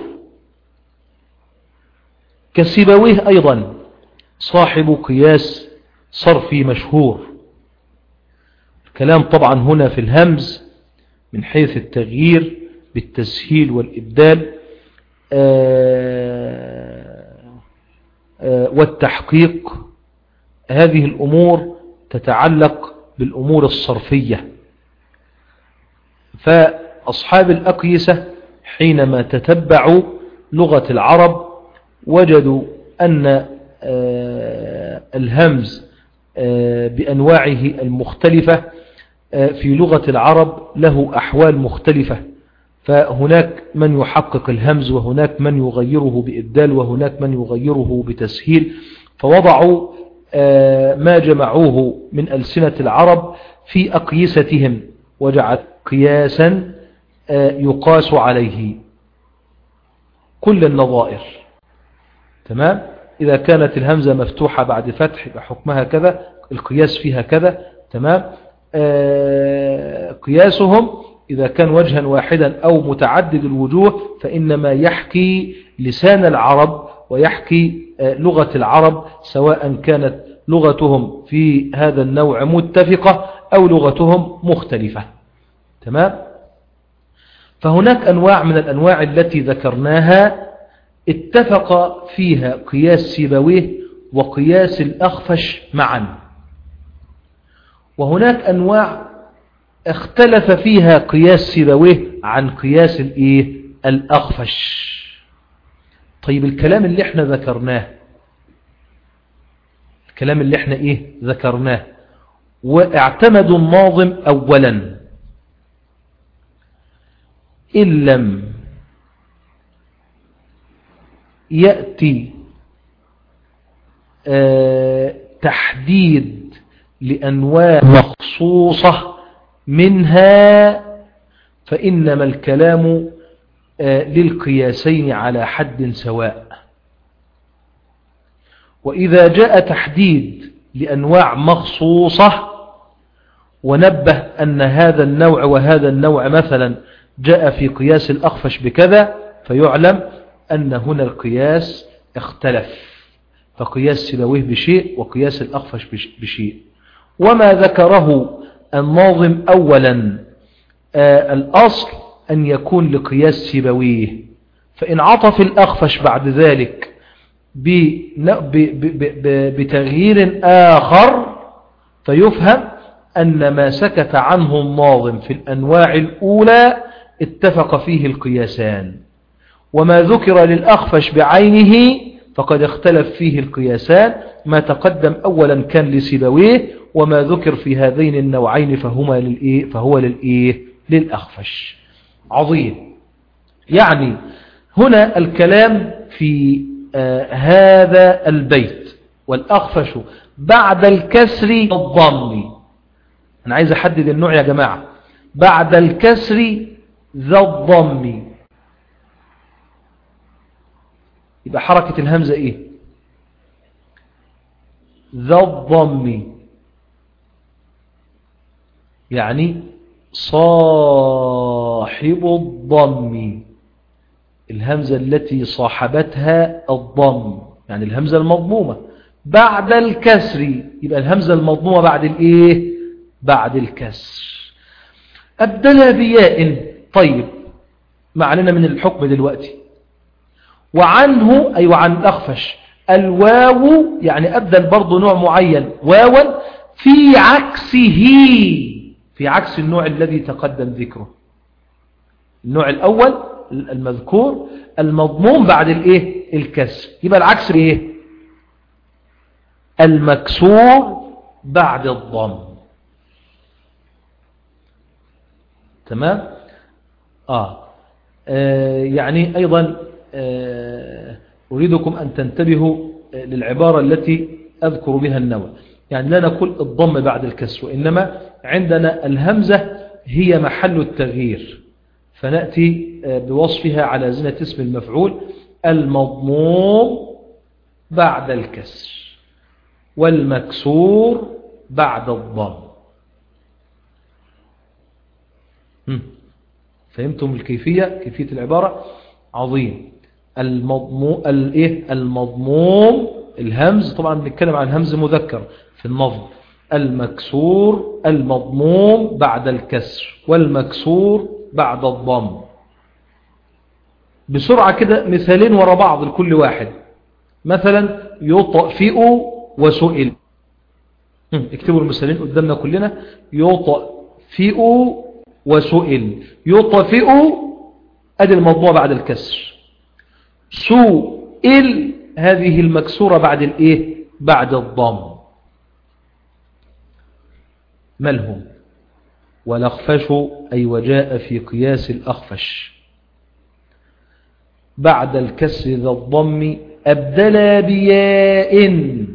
كسيبويه أيضا صاحب قياس صرفي مشهور. الكلام طبعا هنا في الهمز من حيث التغيير بالتسهيل والإبدال والتحقيق. هذه الأمور تتعلق بالأمور الصرفية، فأصحاب الأقيسة حينما تتبعوا لغة العرب وجدوا أن الهمز بأنواعه المختلفة في لغة العرب له أحوال مختلفة، فهناك من يحقق الهمز وهناك من يغيره بإبدال وهناك من يغيره بتسهيل، فوضعوا ما جمعوه من ألسنة العرب في أقيستهم وجعل قياسا يقاس عليه كل النظائر. تمام. إذا كانت الهمزة مفتوحة بعد فتح بحكمها كذا، القياس فيها كذا. تمام. قياسهم إذا كان وجها واحدا أو متعدد الوجوه فإنما يحكي لسان العرب ويحكي لغة العرب، سواء كانت لغتهم في هذا النوع متفقة أو لغتهم مختلفة. تمام. فهناك أنواع من الأنواع التي ذكرناها اتفق فيها قياس سيبويه وقياس الأخفش معا، وهناك أنواع اختلف فيها قياس سيبويه عن قياس الأخفش. طيب الكلام اللي احنا ذكرناه، الكلام اللي احنا ذكرناه واعتمدوا الناظم أولا: إن لم يأتي تحديد لأنواع مخصوصة منها فإنما الكلام للقياسين على حد سواء. وإذا جاء تحديد لأنواع مخصوصة ونبه أن هذا النوع وهذا النوع مثلا جاء في قياس الأخفش بكذا، فيعلم أن هنا القياس اختلف، فقياس سيبويه بشيء وقياس الأخفش بشيء. وما ذكره الناظم أولا الأصل أن يكون لقياس سيبويه، فإن عطف الأخفش بعد ذلك بتغيير آخر فيفهم أن ما سكت عنه الناظم في الأنواع الأولى اتفق فيه القياسان، وما ذكر للأخفش بعينه فقد اختلف فيه القياسان. ما تقدم أولا كان لسيبويه، وما ذكر في هذين النوعين فهو للأخفش. عظيم. يعني هنا الكلام في هذا البيت: والأخفش بعد الكسر الضم. أنا عايز أحدد النوع يا جماعة. بعد الكسر ذا الضم، يبقى حركة الهمزة إيه؟ ذا الضم، يعني صاحب الضم، الهمزة التي صاحبتها الضم، يعني الهمزة المضمومة. بعد الكسر يبقى الهمزة المضمومة بعد الإيه؟ بعد الكسر. أبدل بياء. طيب، ما علينا من الحكم دلوقتي. وعنه أي وعن الأخفش الواو، يعني أبدل برضو نوع معين واوا في عكسه، في عكس النوع الذي تقدم ذكره. النوع الأول المذكور المضموم بعد الإيه؟ الكسر. يبقى العكس إيه؟ المكسور بعد الضم. تمام؟ يعني أيضا أريدكم أن تنتبهوا للعبارة التي أذكر بها النوع. يعني لا نقول الضم بعد الكسر، وإنما عندنا الهمزة هي محل التغيير، فنأتي بوصفها على زنة اسم المفعول: المضموم بعد الكسر والمكسور بعد الضم. فهمتم الكيفية؟ كيفية العبارة؟ عظيم. المضموم الهمز، طبعا بنتكلم عن همز مذكر في النظم. المكسور المضموم بعد الكسر والمكسور بعد الضم. بسرعة كده مثالين وراء بعض لكل واحد. مثلا يطفئ وسئل. اكتبوا المثالين قدامنا كلنا: يطفئ وسئل. يطفئ ادي المضمومة بعد الكسر، سئل هذه المكسورة بعد الايه؟ بعد الضم. ملهم. والأخفش أي وجاء في قياس الأخفش بعد الكسر ذا الضم أبدلا بياء.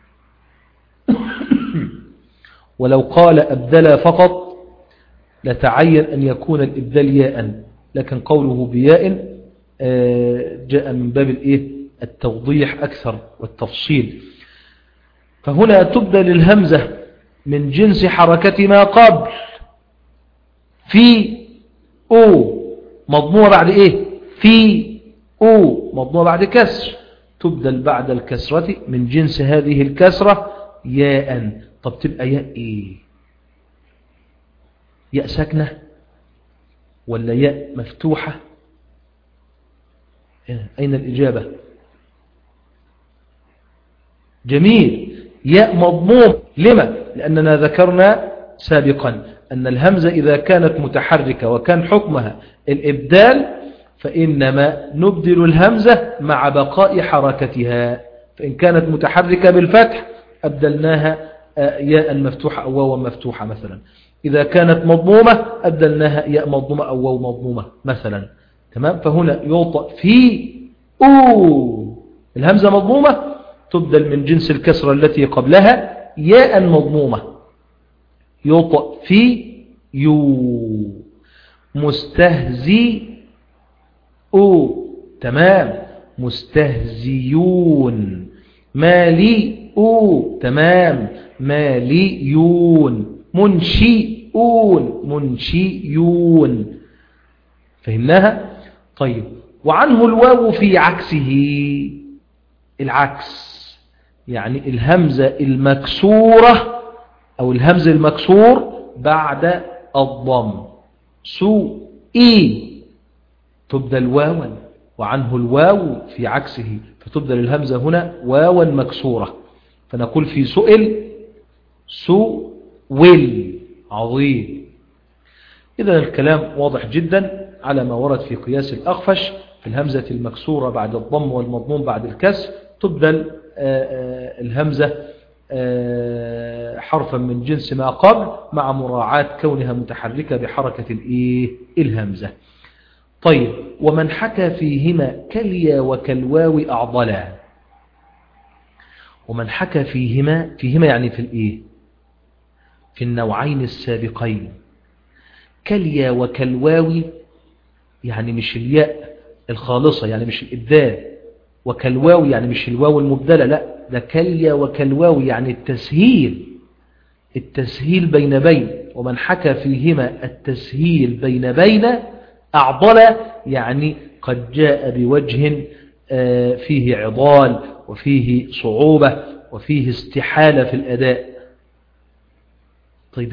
ولو قال أبدلا فقط لتعين أن يكون الإبدال ياء، لكن قوله بياء جاء من باب التوضيح أكثر والتفصيل. فهنا تبدل الهمزة من جنس حركة ما قبل. في أو مضمومة بعد إيه؟ في أو مضمومة بعد كسر، تبدل بعد الكسرة من جنس هذه الكسرة ياء. طب تبقى ياء إيه؟ ياء ساكنة ولا ياء مفتوحة؟ أين الإجابة؟ جميل. ياء مضموم. لما؟ لأننا ذكرنا سابقا أن الهمزة إذا كانت متحركة وكان حكمها الإبدال فإنما نبدل الهمزة مع بقاء حركتها. فإن كانت متحركة بالفتح أبدلناها ياء مفتوحة أو واو مفتوحة مثلا. إذا كانت مضمومة أبدلناها ياء مضمومة أو واو مضمومة مثلا. تمام؟ فهنا يوطأ في أو الهمزة مضمومة تبدل من جنس الكسرة التي قبلها ياء مضمومة. يوطأ في يو. مستهزي أو. تمام. مستهزيون. مالي أو. تمام. ماليون. منشئون. منشئون. فهمناها؟ طيب. وعنه الواو في عكسه. العكس يعني الهمزة المكسورة أو الهمز المكسور بعد الضم. سوء إي تبدل واوا وعنه الواو في عكسه، فتبدل الهمزة هنا واوا مكسورة، فنقول في سئل سؤل. عظيم. إذا الكلام واضح جدا على ما ورد في قياس الأخفش، في الهمزة المكسورة بعد الضم والمضموم بعد الكسر تبدل الهمزة حرفا من جنس ما قبل، مع مراعاة كونها متحركة بحركة الهمزة. طيب، ومن حكى فيهما كاليا وكالواو أعضلا. ومن حكى فيهما يعني في النوعين السابقين. كاليا وكالواو يعني مش الياء الخالصة، يعني مش الإبدال، وكالواو يعني مش الواو المبدلة، لا، ده كاليا وكالواو يعني التسهيل بين. ومن حكى فيهما التسهيل بين أعضل، يعني قد جاء بوجه فيه عضال وفيه صعوبة وفيه استحالة في الأداء. طيب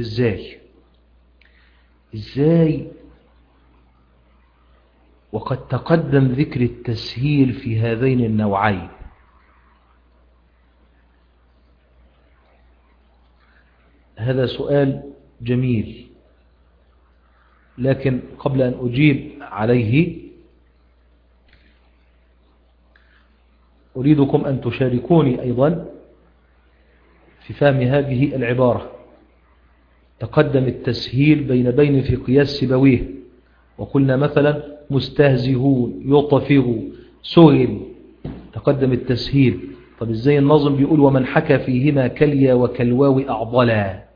إزاي وقد تقدم ذكر التسهيل في هذين النوعين؟ هذا سؤال جميل، لكن قبل أن أجيب عليه أريدكم أن تشاركوني أيضا في فهم هذه العبارة. تقدم التسهيل بين في قياس سيبويه، وقلنا مثلا مستهزئون، يطفئ، سئل، تقدم التسهيل. طب ازاي الناظم بيقول ومن حكى فيهما كاليا وكالواو أعضلا؟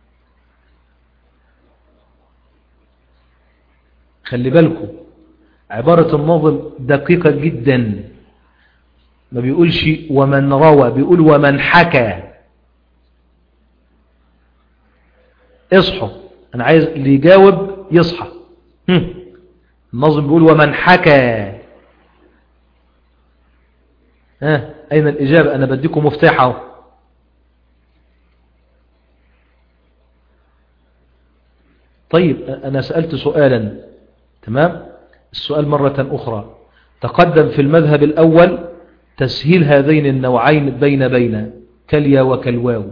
خلي بالكم، عبارة الناظم دقيقة جدا، ما بيقولش ومن روى، بيقول ومن حكى. اصحوا، أنا عايز اللي يجاوب يصحى. الناظم بيقول ومن حكى. أين الإجابة؟ أنا بديكم مفتاحه. طيب، أنا سألت سؤالا، تمام؟ السؤال مرة أخرى. تقدم في المذهب الأول تسهيل هذين النوعين بين كاليا وكالواو،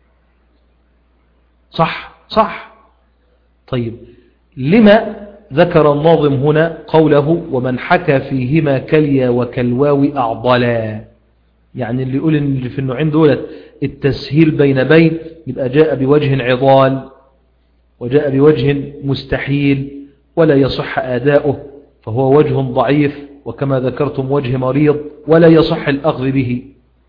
صح. طيب، لما ذكر الناظم هنا قوله ومن حكى فيهما كاليا وكالواو أعضلا؟ يعني اللي يقول إن في النوعين دولت التسهيل بين يبقى جاء بوجه عضال وجاء بوجه مستحيل ولا يصح أداؤه، فهو وجه ضعيف، وكما ذكرتم وجه مريض ولا يصح الأخذ به،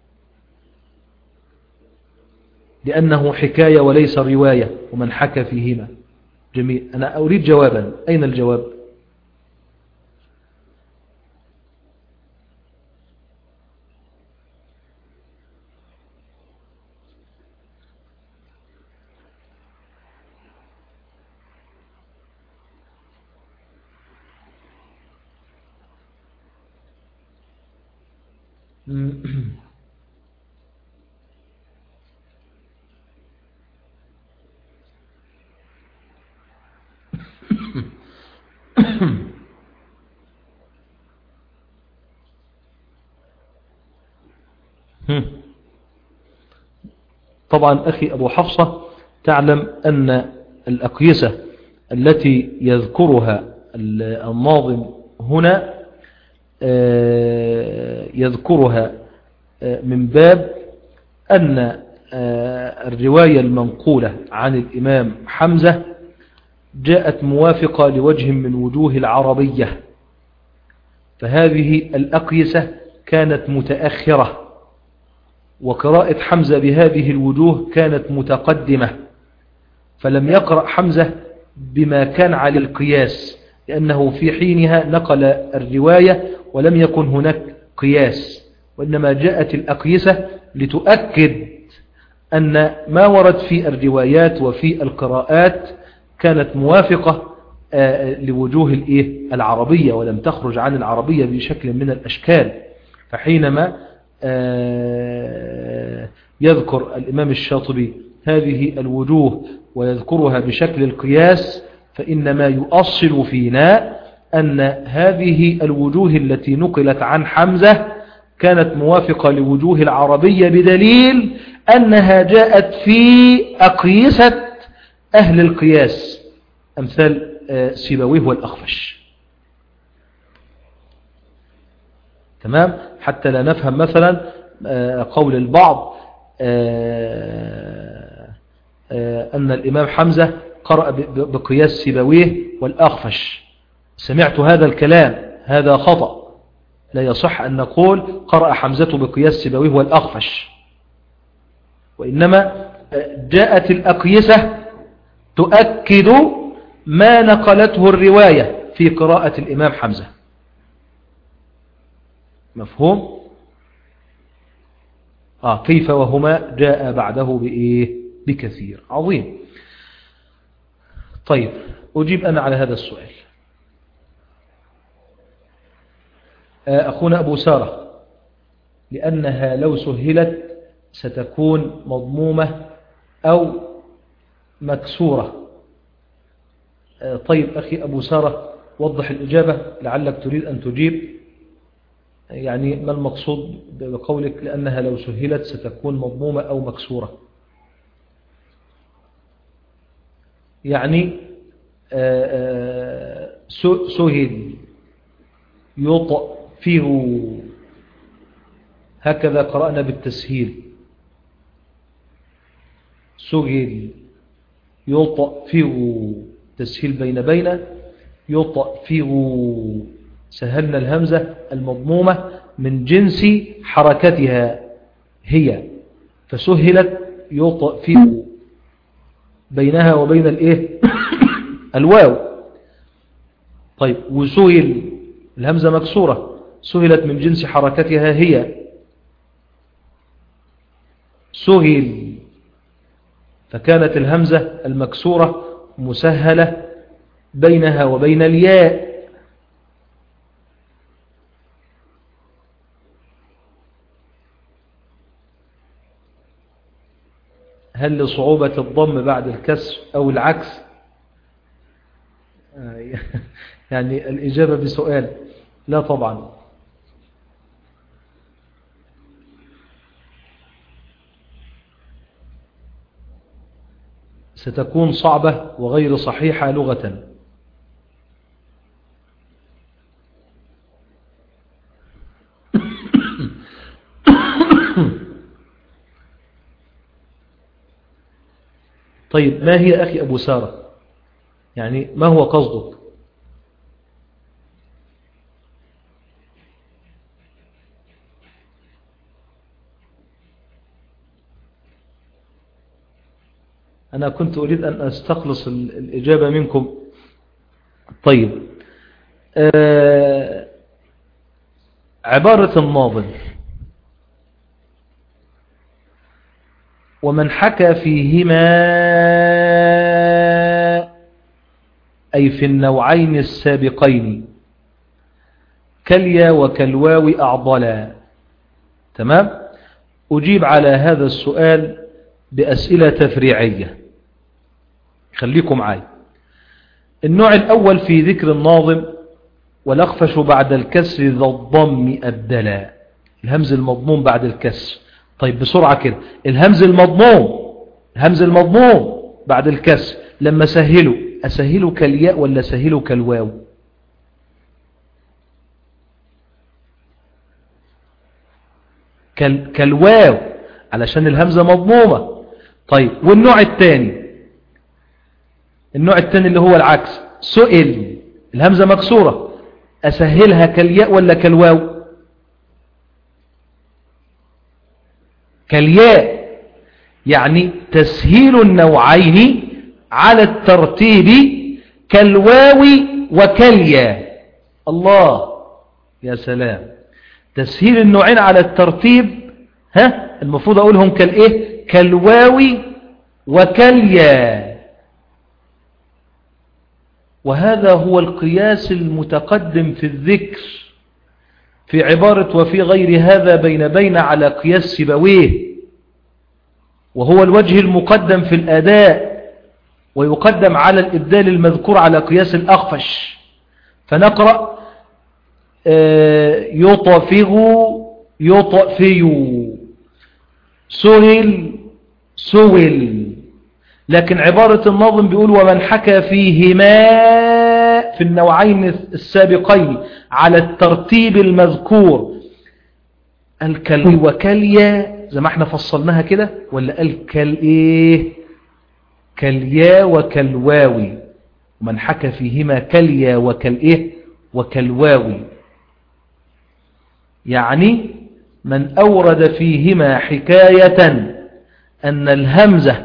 لأنه حكاية وليس رواية. ومن حكى فيهما. جميل، أنا أريد جوابا. أين الجواب؟ طبعا أخي أبو حفصة، تعلم أن الأقيسة التي يذكرها الناظم هنا يذكرها من باب أن الرواية المنقولة عن الإمام حمزة جاءت موافقة لوجه من وجوه العربية، فهذه الأقيسة كانت متأخرة، وقراءة حمزة بهذه الوجوه كانت متقدمة، فلم يقرأ حمزة بما كان على القياس، لأنه في حينها نقل الرواية ولم يكن هناك قياس، وإنما جاءت الأقيسة لتؤكد أن ما ورد في الروايات وفي القراءات كانت موافقة لوجوه العربية، ولم تخرج عن العربية بشكل من الأشكال. فحينما يذكر الإمام الشاطبي هذه الوجوه ويذكرها بشكل القياس، فإنما يؤصل فينا أن هذه الوجوه التي نقلت عن حمزة كانت موافقة لوجوه العربية بدليل أنها جاءت في أقيسة أهل القياس أمثال سيبويه والأخفش. تمام؟ حتى لا نفهم مثلا قول البعض أن الإمام حمزة قرأ بقياس سيبويه والأخفش. سمعت هذا الكلام، هذا خطأ. لا يصح أن نقول قرأ حمزة بقياس سيبويه والأخفش، وإنما جاءت الأقيسة تؤكد ما نقلته الرواية في قراءة الإمام حمزة. مفهوم؟ كيف وهما جاء بعده بإيه؟ بكثير. عظيم. طيب، أجيب أنا على هذا السؤال. أخونا أبو سارة، لأنها لو سهلت ستكون مضمومة أو مكسورة. طيب أخي أبو سارة، وضح الإجابة لعلك تريد أن تجيب. يعني ما المقصود بقولك لأنها لو سهلت ستكون مضمومة أو مكسورة؟ يعني سهل يطفئ، هكذا قرأنا بالتسهيل. سهل يطفئ، تسهيل بين يطفئ، سهلنا الهمزة المضمومة من جنس حركتها هي، فسهلت يطفئ بينها وبين الايه الواو. طيب، وسهل الهمزة مكسورة، سهلت من جنس حركتها هي، سهل، فكانت الهمزة المكسورة مسهلة بينها وبين الياء. هل لصعوبة الضم بعد الكسر أو العكس؟ يعني الإجابة بسؤال، لا طبعا. ستكون صعبة وغير صحيحة لغة. طيب، ما هي أخي أبو سارة؟ يعني ما هو قصدك؟ أنا كنت أريد أن أستخلص الإجابة منكم. طيب، عبارة الناظم: ومن حكى فيهما، أي في النوعين السابقين، كاليا وكالواو أعضلا. تمام؟ أجيب على هذا السؤال بأسئلة تفريعية، خليكم معي. النوع الأول في ذكر الناظم: والأخفش بعد الكسر ذا الضم أبدلا، الهمز المضموم بعد الكسر. طيب بسرعة كده، الهمز المضموم بعد الكسر لما أسهله كالياء ولا أسهله كالواو؟ كالواو، علشان الهمزة مضمومة. طيب، والنوع الثاني اللي هو العكس: سئل، الهمزة مكسورة، أسهلها كالياء ولا كالواو؟ كالياء، يعني تسهيل النوعين على الترتيب كالواو وكالياء. الله، يا سلام، تسهيل النوعين على الترتيب، المفروض أقولهم كالإيه؟ كالواو وكالياء. وهذا هو القياس المتقدم في الذكر في عبارة وفي غير هذا بين على قياس سيبويه، وهو الوجه المقدم في الأداء، ويقدم على الإبدال المذكور على قياس الأخفش. فنقرأ يطفغ يطفي، سهل سول. لكن عبارة الناظم بيقول ومن حكى فيهما في النوعين السابقين على الترتيب المذكور الكل وكليا زي ما احنا فصلناها كده، ولا الكالايه كاليا وكالواوي. ومن حكى فيهما كاليا وكالايه وكالواوي، يعني من أورد فيهما حكاية أن الهمزة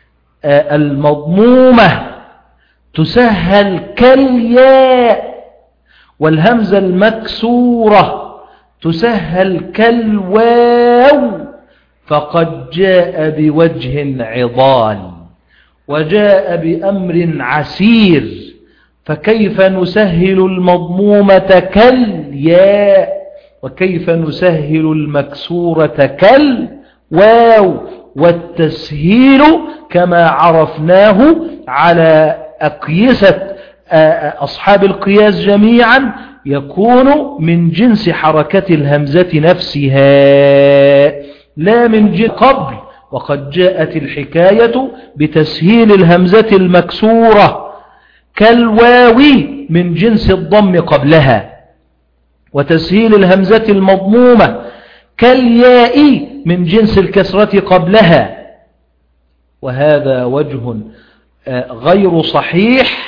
المضمومة تسهل كالياء، والهمزة المكسورة تسهل كالواو، فقد جاء بوجه عضال وجاء بأمر عسير. فكيف نسهل المضمومة كالياء، وكيف نسهل المكسورة كالواو؟ والتسهيل كما عرفناه على أقيسة أصحاب القياس جميعا يكون من جنس حركة الهمزة نفسها لا من جنس قبل. وقد جاءت الحكاية بتسهيل الهمزة المكسورة كالواو من جنس الضم قبلها، وتسهيل الهمزة المضمومة كالياء من جنس الكسرة قبلها. وهذا وجه غير صحيح،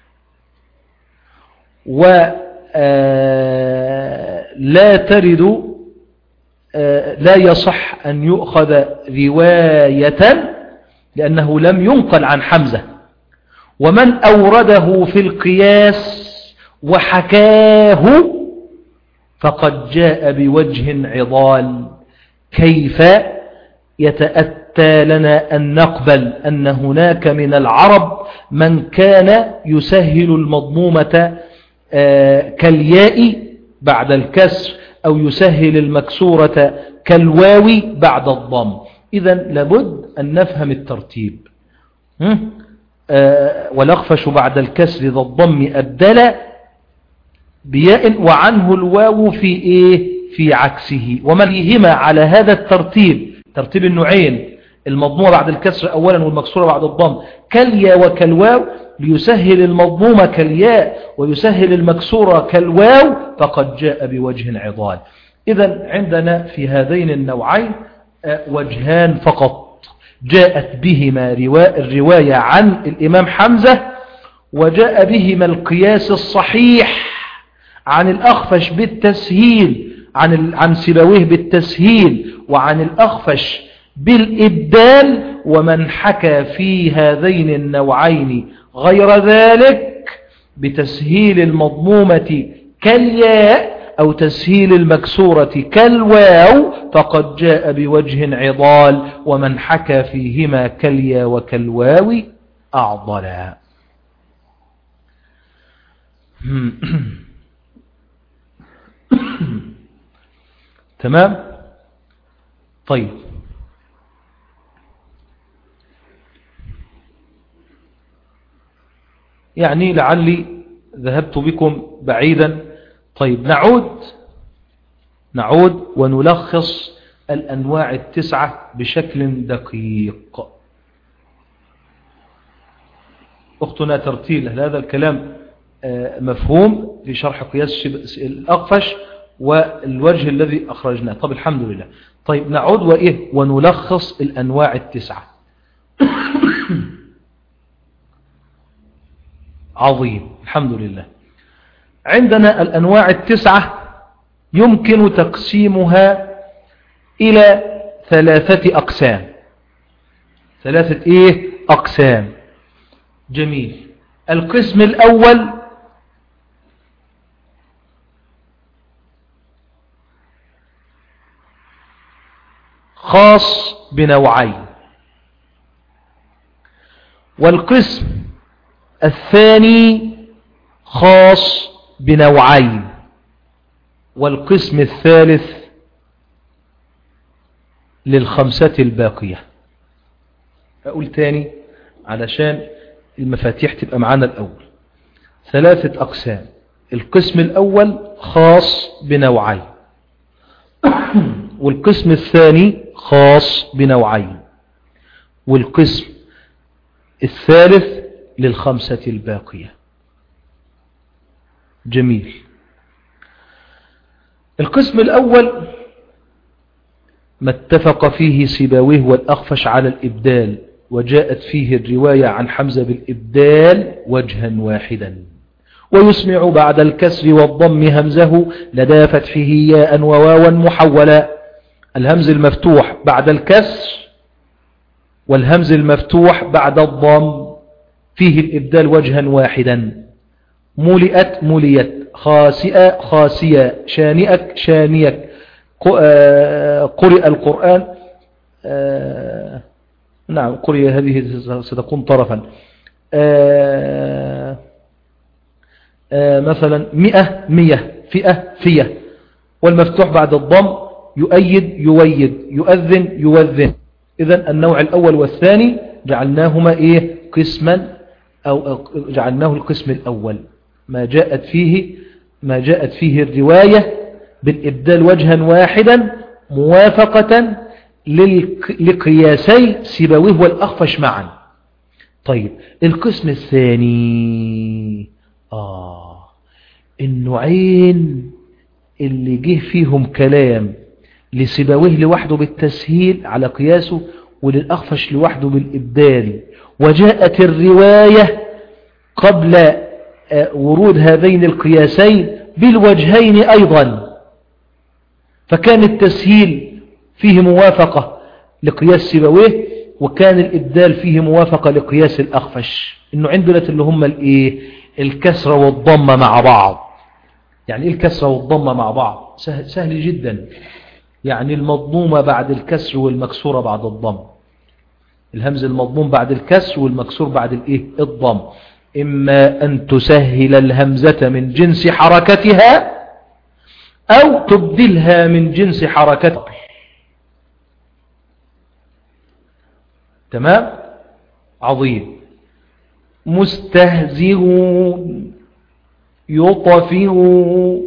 ولا ترد لا يصح أن يؤخذ رواية لأنه لم ينقل عن حمزة. ومن أورده في القياس وحكاه فقد جاء بوجه عضال. كيف يتأتى لنا أن نقبل أن هناك من العرب من كان يسهل المضمومة كالياء بعد الكسر، أو يسهل المكسورة كالواو بعد الضم؟ إذن لابد أن نفهم الترتيب. والأخفش بعد الكسر ذا الضم أبدل بياء وعنه الواو في عكسه. ومن فيهما على هذا الترتيب، ترتيب النوعين، المضمومة بعد الكسر أولا والمكسورة بعد الضم، كاليا وكالواو، ليسهل المضمومة كالياء ويسهل المكسورة كالواو، فقد جاء بوجه عضال. إذن عندنا في هذين النوعين وجهان فقط جاءت بهما الرواية عن الإمام حمزة، وجاء بهما القياس الصحيح عن الأخفش بالتسهيل، عن سيبويه بالتسهيل، وعن الأخفش بالإبدال. ومن حكى في هذين النوعين غير ذلك بتسهيل المضمومة كالياء أو تسهيل المكسورة كالواو فقد جاء بوجه عضال. ومن حكى فيهما كالياء وكالواو أعضلا. تمام. طيب، يعني لعلي ذهبت بكم بعيدا. طيب، نعود ونلخص الأنواع التسعة بشكل دقيق. أختنا ترتيل، هل هذا الكلام مفهوم في شرح قياس الأخفش والوجه الذي أخرجناه؟ طب الحمد لله. طيب نعود ونلخص الأنواع التسعة. عظيم، الحمد لله. عندنا الأنواع التسعة يمكن تقسيمها إلى ثلاثة أقسام. أقسام. جميل. القسم الأول خاص بنوعين، والقسم الثاني خاص بنوعين، والقسم الثالث للخمسة الباقية. أقول تاني علشان المفاتيح تبقى معانا. الأول ثلاثة أقسام: القسم الأول خاص بنوعين، والقسم الثاني خاص بنوعين، والقسم الثالث للخمسة الباقية. جميل. القسم الأول ما اتفق فيه سيبويه والأخفش على الإبدال، وجاءت فيه الرواية عن حمزة بالإبدال وجها واحدا، ويسمع بعد الكسر والضم همزه لدى فتحه ياء وواوا محولا. الهمز المفتوح بعد الكسر والهمز المفتوح بعد الضم فيه الإبدال وجها واحدا. ملئت مليت، خاسئة خاسية، شانئك شانيك. قرئ القرآن، نعم قرئ، هذه ستكون طرفا. مثلا مئة مية، فئة فية. والمفتوح بعد الضم يؤيد يويد، يؤذن يوذن. إذن النوع الأول والثاني جعلناهما إيه؟ قسما، أو جعلناه القسم الأول ما جاءت فيه الرواية بالإبدال وجها واحدا موافقة لقياسي سيبويه والأخفش معا. طيب القسم الثاني النوعين اللي جه فيهم كلام لسيبويه لوحده بالتسهيل على قياسه وللأخفش لوحده بالإبدال، وجاءت الرواية قبل ورود هذين القياسين بالوجهين أيضا، فكان التسهيل فيه موافقة لقياس سيبويه، وكان الإبدال فيه موافقة لقياس الأخفش. النوعين دولت اللي هم الإيه؟ الكسرة والضمة مع بعض. يعني إيه الكسرة والضمة مع بعض؟ سهل جدا. يعني المضمومة بعد الكسر والمكسورة بعد الضم، الهمز المضموم بعد الكسر والمكسور بعد الإيه؟ الضم. إما أن تسهل الهمزة من جنس حركتها أو تبدلها من جنس حركتها. تمام؟ عظيم. مستهزئون، يطفئون،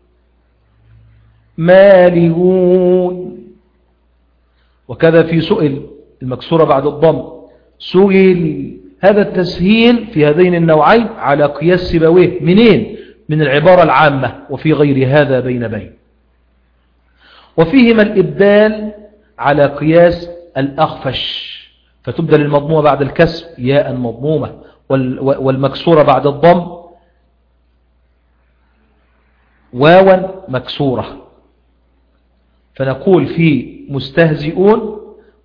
مالئون. وكذا في سئل، المكسورة بعد الضم، سئل. هذا التسهيل في هذين النوعين على قياس سيبويه. منين؟ من العبارة العامة. وفي غير هذا بين. وفيهما الإبدال على قياس الأخفش، فتبدل المضمومة بعد الكسر ياء مضمومة، والمكسورة بعد الضم واوا مكسورة. فنقول في مستهزئون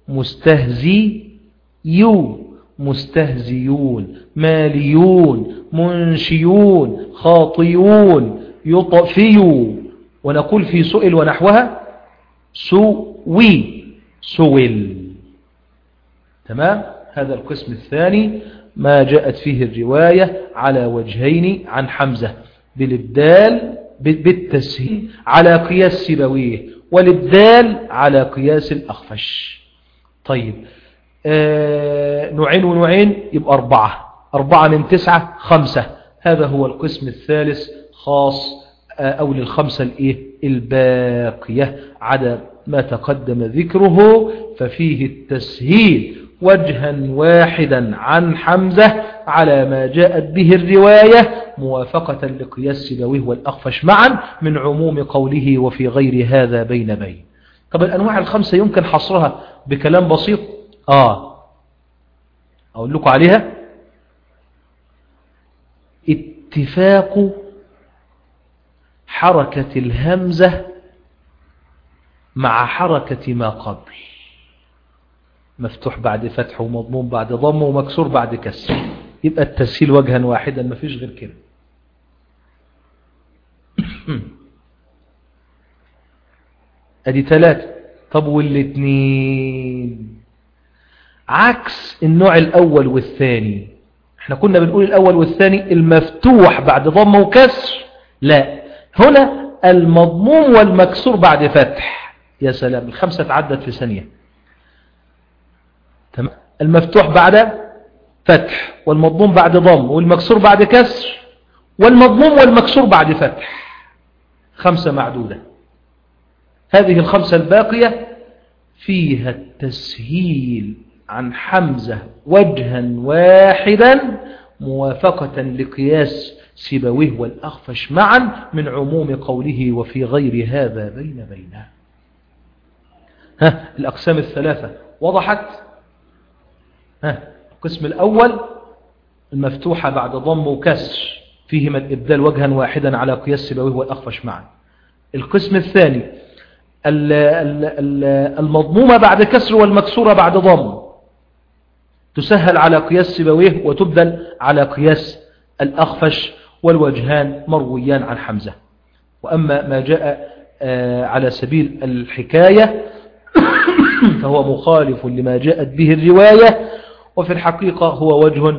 مستهزيون، مستهزيون، ماليون، منشيون، خاطيون، يطفيون. ونقول في سئل ونحوها سوي، سويل. تمام؟ هذا القسم الثاني ما جاءت فيه الرواية على وجهين عن حمزة بالإبدال بالتسهيل على قياس سيبويه، والإبدال على قياس الأخفش. طيب نوعين ونوعين يبقى 4 من 9 5. هذا هو القسم الثالث خاص أو للخمسة الباقية عدا ما تقدم ذكره. ففيه التسهيل وجها واحدا عن حمزة على ما جاءت به الرواية موافقة لقياس سيبويه والأخفش معا، من عموم قوله وفي غير هذا بين. طب الأنواع الخمسة يمكن حصرها بكلام بسيط. أقول لكم عليها. اتفاق حركة الهمزة مع حركة ما قبل، مفتوح بعد فتح ومضموم بعد ضم ومكسور بعد كسر، يبقى التسهيل وجها واحدا، ما فيش غير كده. ادي 3. طب والاثنين عكس النوع الاول والثاني. احنا كنا بنقول الاول والثاني المفتوح بعد ضم وكسر، لا، هنا المضموم والمكسور بعد فتح. يا سلام، الخمسة تعدت في ثانية. تمام. المفتوح بعد فتح، والمضموم بعد ضم، والمكسور بعد كسر، والمضموم والمكسور بعد فتح، 5 معدودة. هذه ال5 الباقية فيها التسهيل عن حمزة وجها واحدا موافقة لقياس سيبويه والأخفش معا من عموم قوله وفي غير هذا بين. الأقسام الثلاثة وضحت. القسم الأول المفتوحة بعد ضم وكسر فيهما الإبدال وجها واحدا على قياس سيبويه والأخفش معا. القسم الثاني المضمومة بعد كسر والمكسورة بعد ضم تسهل على قياس سيبويه وتبدل على قياس الأخفش، والوجهان مرويان عن حمزة. وأما ما جاء على سبيل الحكاية فهو مخالف لما جاءت به الرواية، وفي الحقيقة هو وجه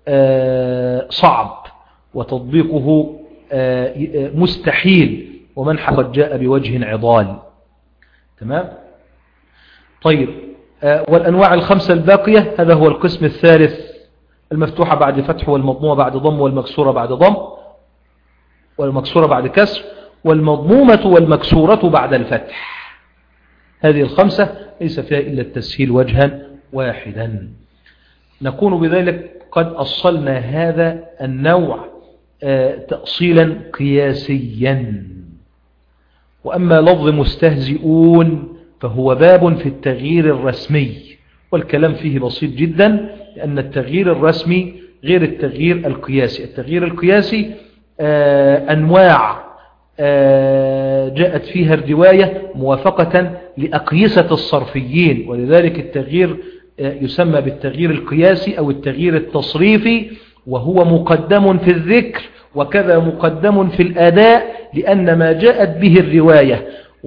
صعب وتطبيقه مستحيل، ومن قد جاء بوجه عضال. تمام. طيب، والأنواع ال5 الباقية هذا هو القسم الثالث، المفتوحة بعد فتح والمضمومة بعد ضم والمكسورة بعد ضم والمكسورة بعد كسر والمضمومة والمكسورة بعد الفتح. هذه ال5 ليس فيها إلا التسهيل وجها واحدا. نكون بذلك قد أصلنا هذا النوع تأصيلا قياسيا. وأما لفظ مستهزئون فهو باب في التغيير الرسمي، والكلام فيه بسيط جدا، لأن التغيير الرسمي غير التغيير القياسي. التغيير القياسي أنواع جاءت فيها الرواية موافقة لأقيسة الصرفيين، ولذلك التغيير يسمى بالتغيير القياسي أو التغيير التصريفي، وهو مقدم في الذكر وكذا مقدم في الأداء، لأن ما جاءت به الرواية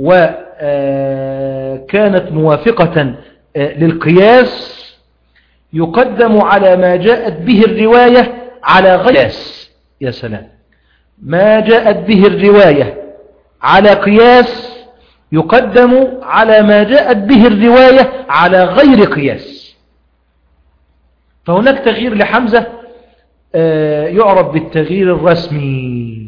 وكانت موافقة للقياس يقدم على ما جاءت به الرواية على غير قياس. يا سلام، ما جاءت به الرواية على قياس يقدم على ما جاءت به الرواية على غير قياس. فهناك تغيير لحمزة يعرف بالتغيير الرسمي،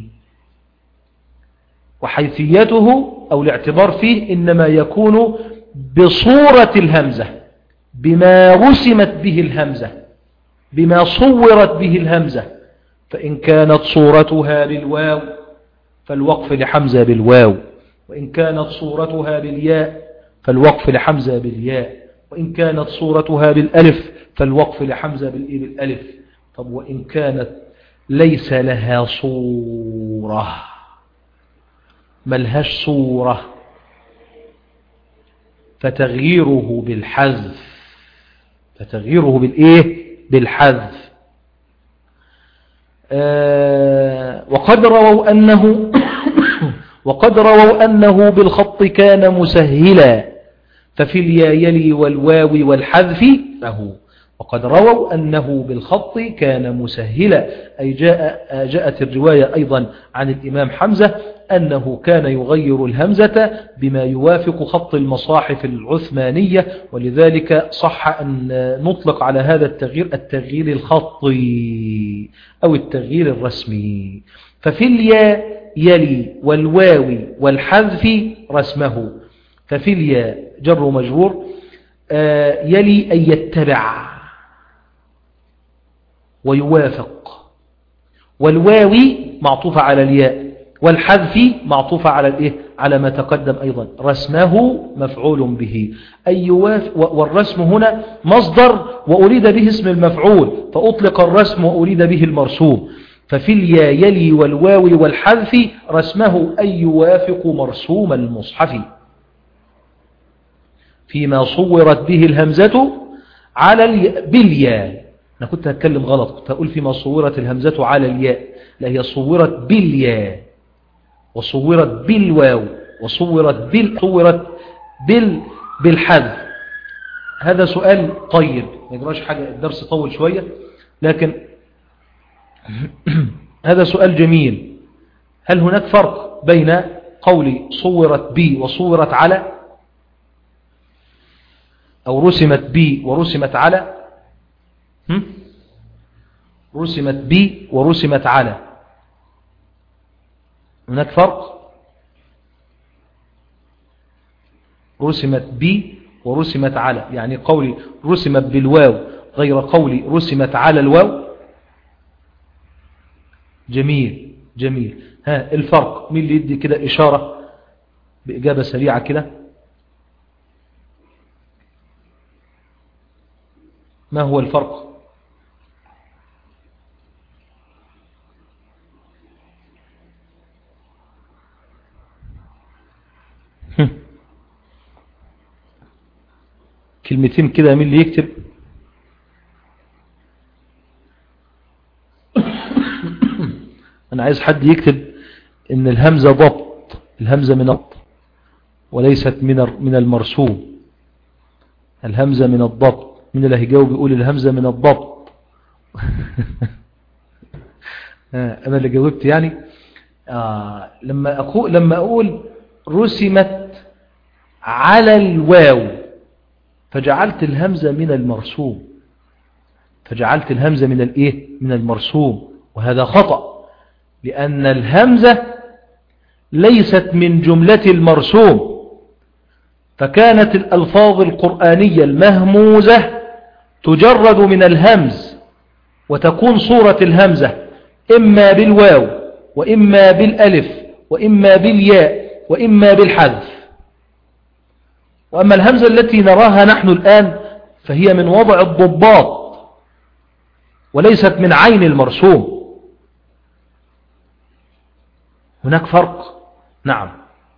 وحيثيته أو الاعتبار فيه إنما يكون بصورة الهمزة، بما رسمت به الهمزة، بما صورت به الهمزة. فإن كانت صورتها بالواو فالوقف لحمزة بالواو، وإن كانت صورتها بالياء فالوقف لحمزة بالياء، وإن كانت صورتها بالألف فالوقف لحمزة بالألف. طب وإن كانت ليس لها صورة، ملهاش صورة، فتغييره بالحذف، فتغييره بالإيه؟ بالحذف. وقد رووا أنه بالخط كان مسهلا، ففي اليا يلي والواو والحذف له. وقد رووا أنه بالخط كان مسهلا، أي جاءت الرواية أيضا عن الإمام حمزة أنه كان يغير الهمزة بما يوافق خط المصاحف العثمانية، ولذلك صح أن نطلق على هذا التغيير التغيير الخطي أو التغيير الرسمي. ففي اليا يلي والواو والحذف رسمه. ففي اليا جر مجرور، يلي أن يتبع ويوافق، والواو معطوفة على الياء، والحذف معطوفة على الإيه؟ على ما تقدم أيضا. رسمه مفعول به، أي يوافق، والرسم هنا مصدر وأريد به اسم المفعول، فأطلق الرسم وأريد به المرسوم. ففي اليا يلي والواو والحذف رسمه أي يوافق مرسوم المصحف، فيما صورت به الهمزة على بالياء. أنا كنت هتكلم غلط، كنت هقول فيما صورت الهمزة على الياء، لا، هي صورت بالياء وصورت بالواو وصورت بالحذف. هذا سؤال طيب، ما يجراش حاجة، الدرس طول شوية، لكن هذا سؤال جميل. هل هناك فرق بين قول صورت بي وصورت على، أو رسمت بي ورسمت على؟ رسمت بي ورسمت على، هناك فرق. رسمت ب ورسمت على، يعني قولي رسمت بالواو غير قولي رسمت على الواو. جميل جميل. ها الفرق، مين اللي يدي كده إشارة بإجابة سريعة كده؟ ما هو الفرق؟ كلمتين كده، مين اللي يكتب؟ أنا عايز حد يكتب إن الهمزة ضبط، الهمزة من الضبط وليست من المرسوم. الهمزة من الضبط. من اللي هيجاوب يقول الهمزة من الضبط؟ أنا اللي جاوبت يعني. لما أقول رسمت على الواو فجعلت الهمزة من المرسوم، فجعلت الهمزة من الإيه؟ من المرسوم، وهذا خطأ، لأن الهمزة ليست من جملة المرسوم. فكانت الألفاظ القرآنية المهموزة تجرد من الهمز وتكون صورة الهمزة إما بالواو وإما بالألف وإما بالياء وإما بالحذف. وأما الهمزة التي نراها نحن الآن فهي من وضع الضباط وليست من عين المرسوم. هناك فرق. نعم،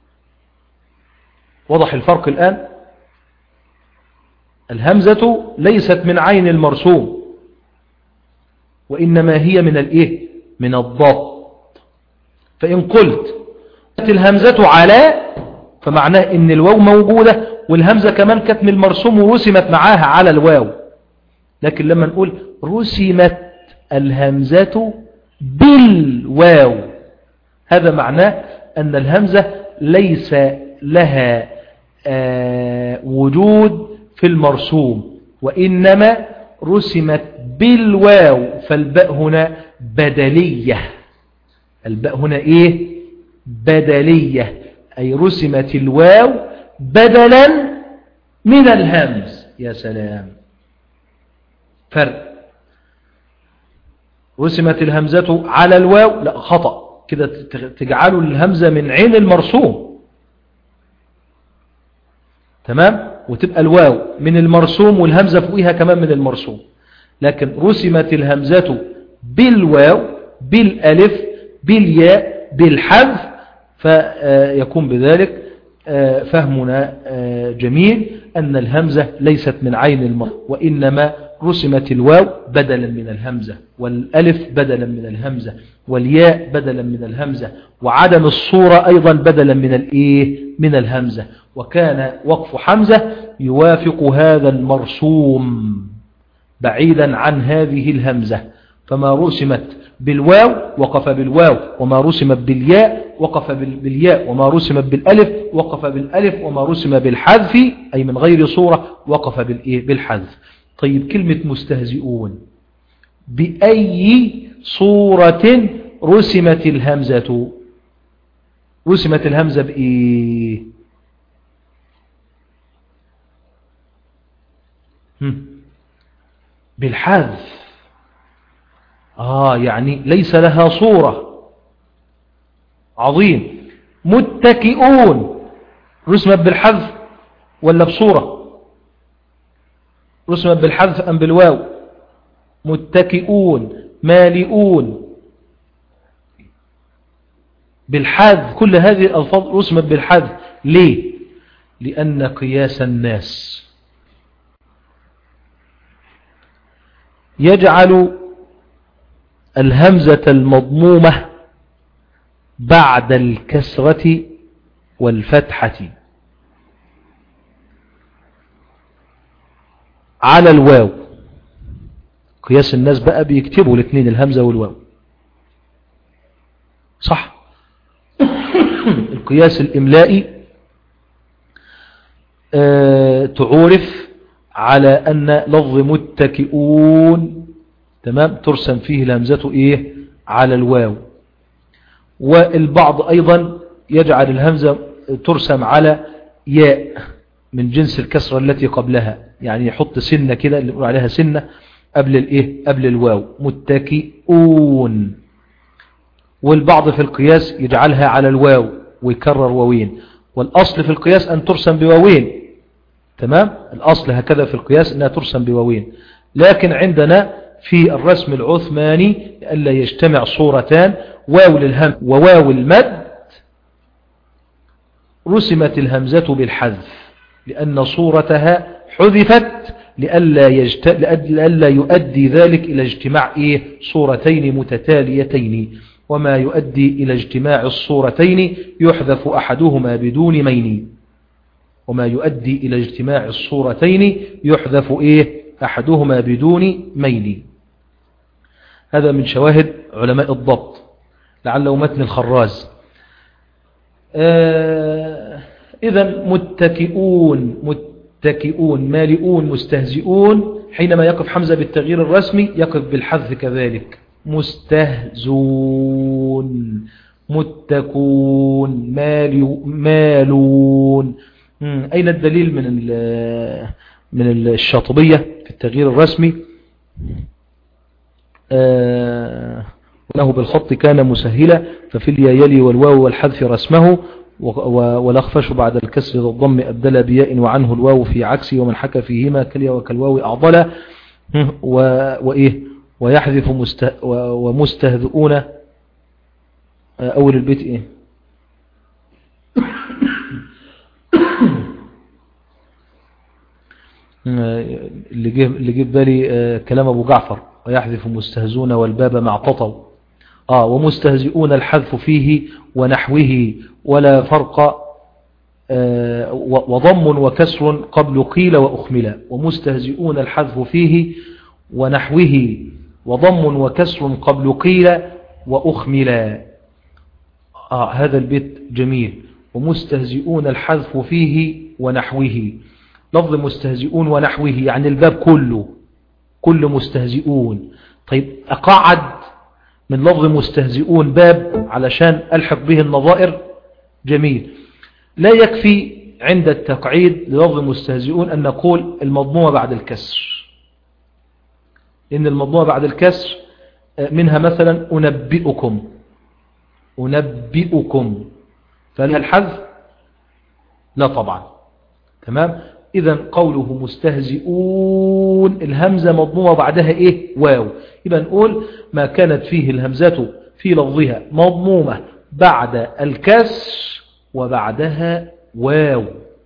وضح الفرق الآن. الهمزة ليست من عين المرسوم، وإنما هي من الإيه؟ من الضبط. فإن قلت الهمزة على فمعناه إن الواو موجودة والهمزة كمان كانت من المرسوم ورسمت معاها على الواو. لكن لما نقول رسمت الهمزة بالواو هذا معناه أن الهمزة ليس لها وجود في المرسوم، وإنما رسمت بالواو. فالباء هنا بدلية. الباء هنا إيه؟ بدلية، أي رسمت الواو بدلا من الهمز. يا سلام، فرق. رسمت الهمزة على الواو، لا خطأ كده، تجعلوا الهمزة من عين المرسوم. تمام، وتبقى الواو من المرسوم والهمزة فوقها كمان من المرسوم. لكن رسمت الهمزة بالواو بالألف بالياء بالحذف، فيكون بذلك فهمنا جميل أن الهمزة ليست من عين المرسوم، وإنما رسمت الواو بدلا من الهمزة، والألف بدلا من الهمزة، والياء بدلا من الهمزة، وعدم الصورة أيضا بدلا من الإيه؟ من الهمزة. وكان وقف حمزة يوافق هذا المرسوم بعيدا عن هذه الهمزة. فما رسمت بالواو وقف بالواو، وما رسمت بالياء وقف بالياء، وما رسمت بالألف وقف بالألف، وما رسم بالحذف أي من غير صورة وقف بالإيه؟ بالحذف. طيب كلمة مستهزئون، بأي صورة رسمت الهمزة؟ رسمت الهمزة بإيه؟ بالحذف. يعني ليس لها صورة. عظيم. متكئون رسمت بالحذف ولا بصورة؟ رسمت بالحذف أم بالواو؟ متكئون. مالئون بالحذف. كل هذه الألفاظ رسمت بالحذف. ليه؟ لأن قياس الناس يجعل الهمزة المضمومة بعد الكسرة والفتحة على الواو. قياس الناس بقى بيكتبوا الاثنين، الهمزة والواو، صح؟ القياس الإملائي تعرف على أن لفظ متكئون تمام ترسم فيه الهمزة إيه؟ على الواو. والبعض أيضا يجعل الهمزة ترسم على ياء من جنس الكسرة التي قبلها، يعني يحط سنة كده اللي يقول عليها سنة قبل الايه، قبل الواو، متكئون. والبعض في القياس يجعلها على الواو ويكرر واوين، والأصل في القياس أن ترسم بواوين. تمام، الأصل هكذا في القياس أنها ترسم بواوين، لكن عندنا في الرسم العثماني ألا يجتمع صورتان، واو للهم وواو المد، رسمت الهمزة بالحذف لأن صورتها حذفت لألا يؤدي ذلك إلى اجتماع صورتين متتاليتين، وما يؤدي إلى اجتماع الصورتين يحذف أحدهما بدون مين، وما يؤدي إلى اجتماع الصورتين يحذف أحدهما بدون مين. هذا من شواهد علماء الضبط، لعله متن الخراز. إذن متكئون مالئون مستهزئون، حينما يقف حمزة بالتغيير الرسمي يقف بالحذف كذلك، مستهزون متكون مالون. أين الدليل من الشاطبية في التغيير الرسمي؟ وله بالخط كان مسهلا، ففي الياء يلي والواو والحذف رسمه، والأخفش بعد الكسر والضم أبدل بياء وعنه الواو في عكسي، ومن حكى فيهما كالياء وكالواو أعضل. ويحذف ومستهزئون أول البيت اللي جه بالي كلام أبو جعفر، ويحذف مستهزون والباب مع تطو. ومستهزئون الحذف فيه ونحوه ولا فرق، وضم وكسر قبل قيل وأخملا، ومستهزئون الحذف فيه ونحوه وضم وكسر قبل قيل وأخملا. هذا البيت جميل، ومستهزئون الحذف فيه ونحوه. لفظ مستهزئون ونحوه يعني الباب كله، كل مستهزئون. طيب أقعد من لفظ مستهزئون باب علشان ألحق به النظائر، جميل. لا يكفي عند التقعيد للفظ مستهزئون أن نقول المضمومة بعد الكسر، إن المضمومة بعد الكسر منها مثلا أنبئكم، فهل الحذف؟ لا طبعا. تمام. إذن قوله مستهزئون الهمزة مضمومة بعدها واو، يبقى نقول ما كانت فيه الهمزة في لفظها مضمومة بعد الكسر وبعدها واو.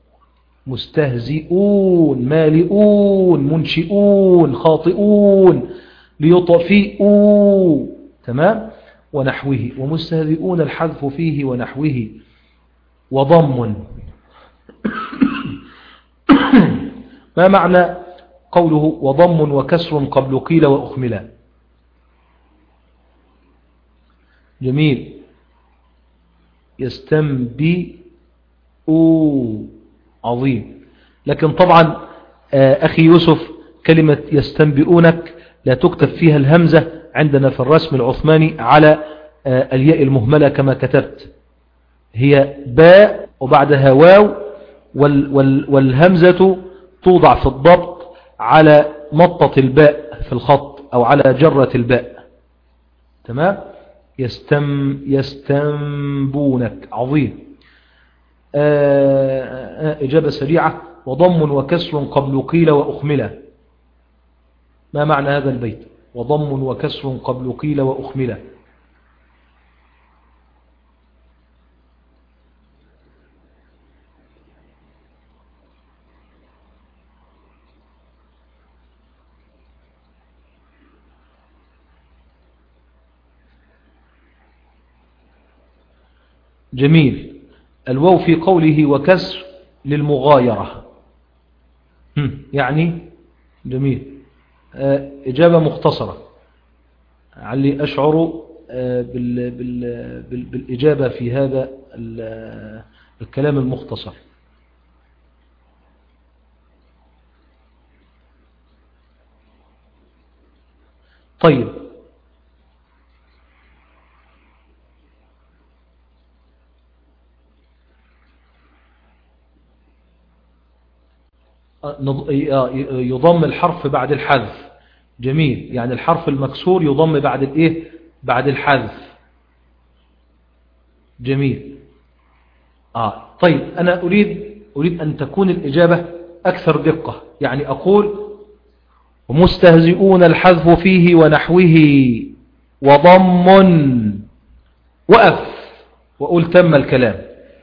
مستهزئون مالئون منشئون خاطئون ليطفئوا. تمام. ونحوه، ومستهزئون الحذف فيه ونحوه وضم. ما معنى قوله وضم وكسر قبل قيل وأخملا؟ جميل. يستنبئوا، عظيم. لكن طبعا أخي يوسف كلمة يستنبئونك لا تكتب فيها الهمزة عندنا في الرسم العثماني على الياء المهملة كما كتبت، هي باء وبعدها واو، والهمزة توضع في الضبط على مطة الباء في الخط أو على جرة الباء. تمام. يستنبونك، عظيم. إجابة سريعة. وضم وكسر قبل قيل وأخملة. ما معنى هذا البيت؟ وضم وكسر قبل قيل وأخملة. جميل. الواو في قوله وكسر للمغايرة، يعني جميل. إجابة مختصرة علي أشعر بالإجابة في هذا الكلام المختصر. طيب، يضم الحرف بعد الحذف. جميل، يعني الحرف المكسور يضم بعد الايه؟ بعد الحذف. جميل. طيب أنا أريد أن تكون الإجابة أكثر دقة، يعني أقول ومستهزئون الحذف فيه ونحوه وضم، وقف وقول تم الكلام.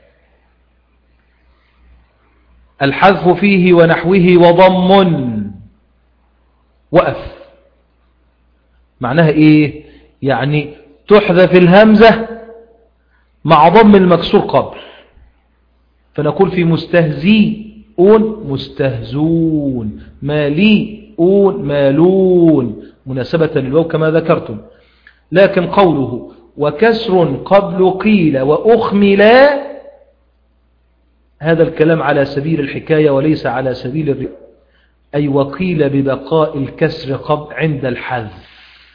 الحذف فيه ونحوه وضم، وقف. معناها إيه؟ يعني تحذف الهمزة مع ضم المكسور قبل، فنقول في مستهزئون مستهزون، ماليئون مالون، مناسبة للواو كما ذكرتم. لكن قوله وكسر قبل قيل وأخملا، هذا الكلام على سبيل الحكاية وليس على سبيل الرواية، أي وقيل ببقاء الكسر قبل عند الحذف،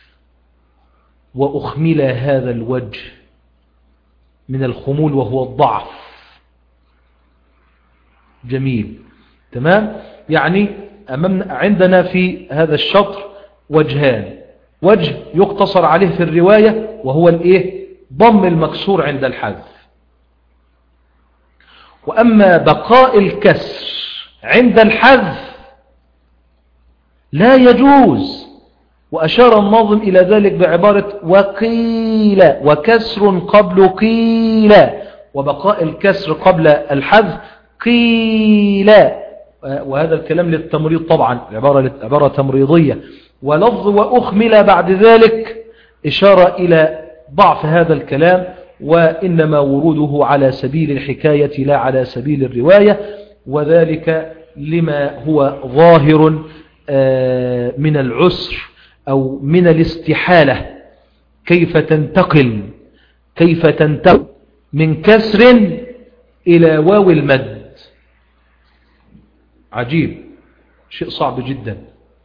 وأخملا هذا الوجه من الخمول وهو الضعف. جميل، تمام. يعني عندنا في هذا الشطر وجهان: وجه يقتصر عليه في الرواية وهو الايه؟ ضم المكسور عند الحذف. وأما بقاء الكسر عند الحذف لا يجوز، وأشار الناظم إلى ذلك بعبارة وقيل، وكسر قبل قيل، وبقاء الكسر قبل الحذف قيل. وهذا الكلام للتمريض طبعا، عبارة تمريضية. ولفظ وأخمل بعد ذلك إشارة إلى ضعف هذا الكلام، وإنما وروده على سبيل الحكاية لا على سبيل الرواية، وذلك لما هو ظاهر من العسر أو من الاستحالة. كيف تنتقل من كسر إلى واو المد؟ عجيب، شيء صعب جدا.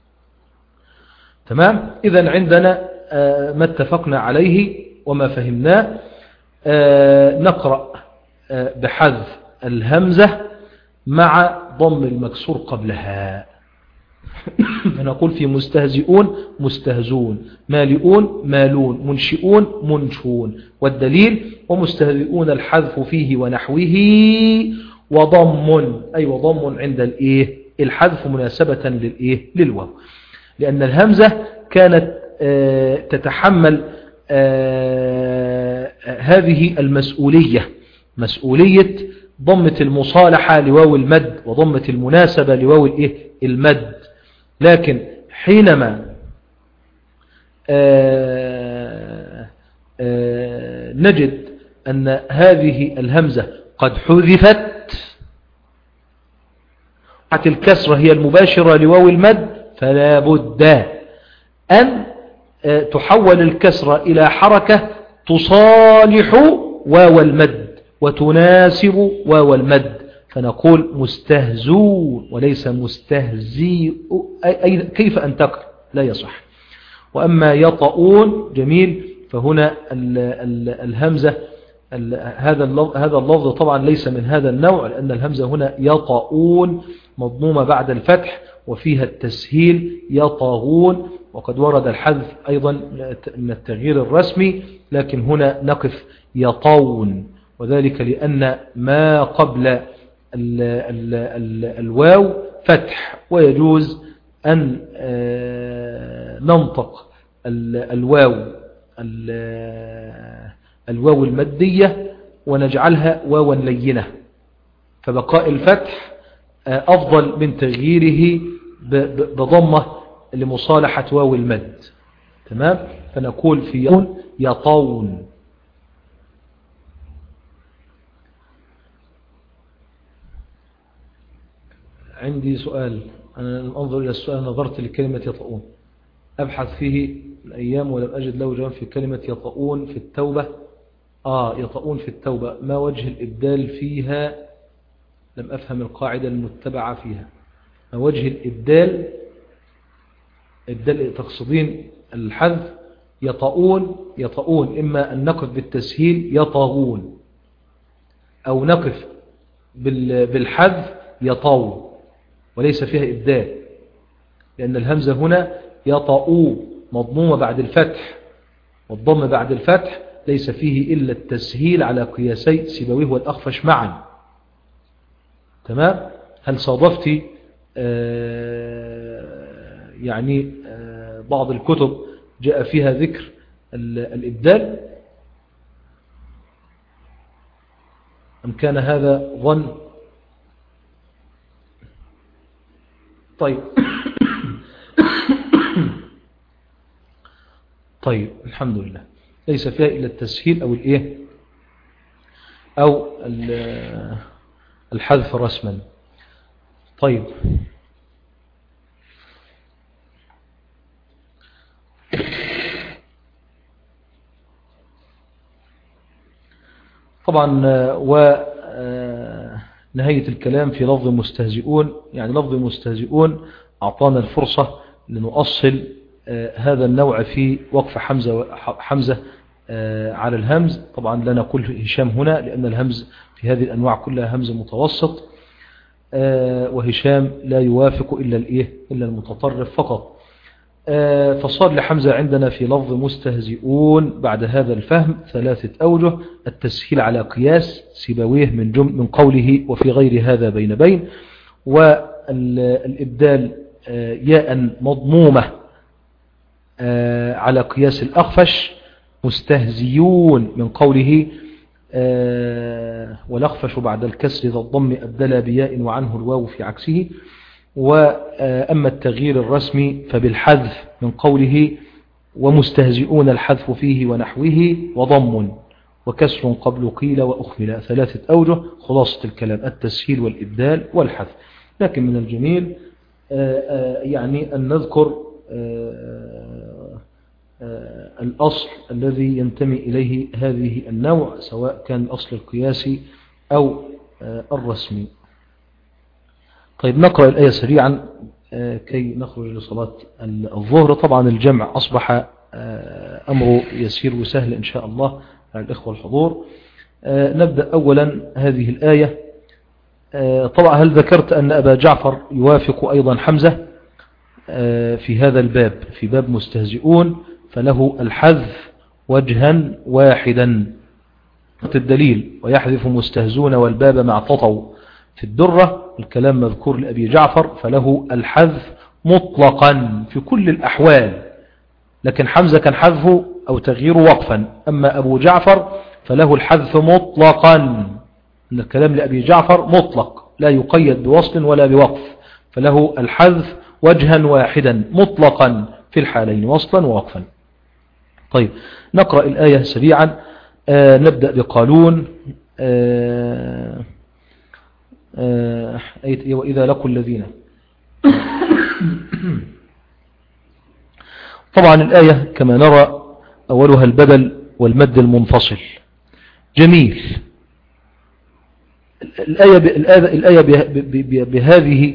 تمام. إذن عندنا ما اتفقنا عليه وما فهمناه. نقرأ بحذف الهمزة مع ضم المكسور قبلها. فنقول في مستهزئون مستهزون، مالئون مالون، منشئون منشون. والدليل ومستهزئون الحذف فيه ونحوه وضم، أي وضم عند الايه؟ الحذف، مناسبة للايه؟ للواو، لأن الهمزة كانت تتحمل هذه المسؤولية، مسؤولية ضمة المصالحة لواو المد وضمة المناسبة لواو الايه؟ المد. لكن حينما نجد أن هذه الهمزة قد حذفت، الكسرة هي المباشرة لواو المد، فلا بد أن تحول الكسرة إلى حركة تصالح واو المد وتناسب واو المد، فنقول مستهزون وليس مستهزئ. كيف أنتقل؟ لا يصح. وأما يطؤون، جميل، فهنا الهمزة هذا اللفظ طبعا ليس من هذا النوع، لأن الهمزة هنا يطؤون مضمومة بعد الفتح وفيها التسهيل يطغون، وقد ورد الحذف أيضا من التغيير الرسمي، لكن هنا نقف يطون، وذلك لأن ما قبل الواو فتح، ويجوز أن ننطق الواو المادية ونجعلها واوا لينة، فبقاء الفتح أفضل من تغييره بضمة لمصالحة واو المد. تمام. فنقول في يطون. عندي سؤال، أنا أنظر إلى السؤال، نظرت لكلمة يطؤون أبحث فيه الأيام ولم أجد له جواب في كلمة يطؤون في التوبة. يطؤون في التوبة، ما وجه الإبدال فيها؟ لم أفهم القاعدة المتبعة فيها. ما وجه الإبدال؟ إبدال تقصدين الحذف؟ يطؤون إما أن نقف بالتسهيل يطغون، أو نقف بالحذف يطو. وليس فيها إبدال، لأن الهمزة هنا يطأ مضمومة بعد الفتح، والضم بعد الفتح ليس فيه إلا التسهيل على قياسي سيبويه والأخفش معا. تمام؟ هل صادفت يعني بعض الكتب جاء فيها ذكر الإبدال، أم كان هذا ظن؟ طيب طيب الحمد لله، ليس فيها إلا التسهيل أو الإيه أو الحذف رسما. طيب طبعا ونهاية الكلام في لفظ مستهزئون، يعني لفظ مستهزئون أعطانا الفرصة لنؤصل هذا النوع في وقف حمزة على الهمز. طبعا لا نقول هشام هنا لأن الهمز في هذه الأنواع كلها همز متوسط، وهشام لا يوافق إلا المتطرف فقط. فصار لحمزة عندنا في لفظ مستهزئون بعد هذا الفهم 3 أوجه: التسهيل على قياس سيبويه من قوله وفي غير هذا بين، والإبدال ياء مضمومة على قياس الأخفش مستهزيون من قوله والأخفش بعد الكسر ذا الضم أبدل بياء وعنه الواو في عكسه. وأما التغيير الرسمي فبالحذف من قوله ومستهزئون الحذف فيه ونحوه وضم وكسر قبل قيل وأخفل. 3 أوجه خلاصة الكلام: التسهيل والإبدال والحذف. لكن من الجميل يعني أن نذكر الأصل الذي ينتمي إليه هذه النوع، سواء كان الأصل القياسي أو الرسمي. طيب نقرأ الآية سريعا كي نخرج لصلاة الظهر. طبعا الجمع أصبح أمره يسير وسهل إن شاء الله على الإخوة الحضور. نبدأ أولا هذه الآية. طبعا هل ذكرت أن أبا جعفر يوافق أيضا حمزة في هذا الباب، في باب مستهزئون، فله الحذف وجها واحدا. الدليل: ويحذف مستهزون والباب مع تطوا. في الدرة الكلام مذكور لأبي جعفر فله الحذف مطلقا في كل الأحوال، لكن حمزة كان حذفه أو تغييره وقفا. أما أبو جعفر فله الحذف مطلقا، إن الكلام لأبي جعفر مطلق لا يقيد بوصل ولا بوقف، فله الحذف وجها واحدا مطلقا في الحالين وصلا ووقفا. طيب نقرأ الآية سريعا. نبدأ بقالون. وإذا لقوا الذين طبعا الآية كما نرى أولها البدل والمد المنفصل. جميل. الآية بهذه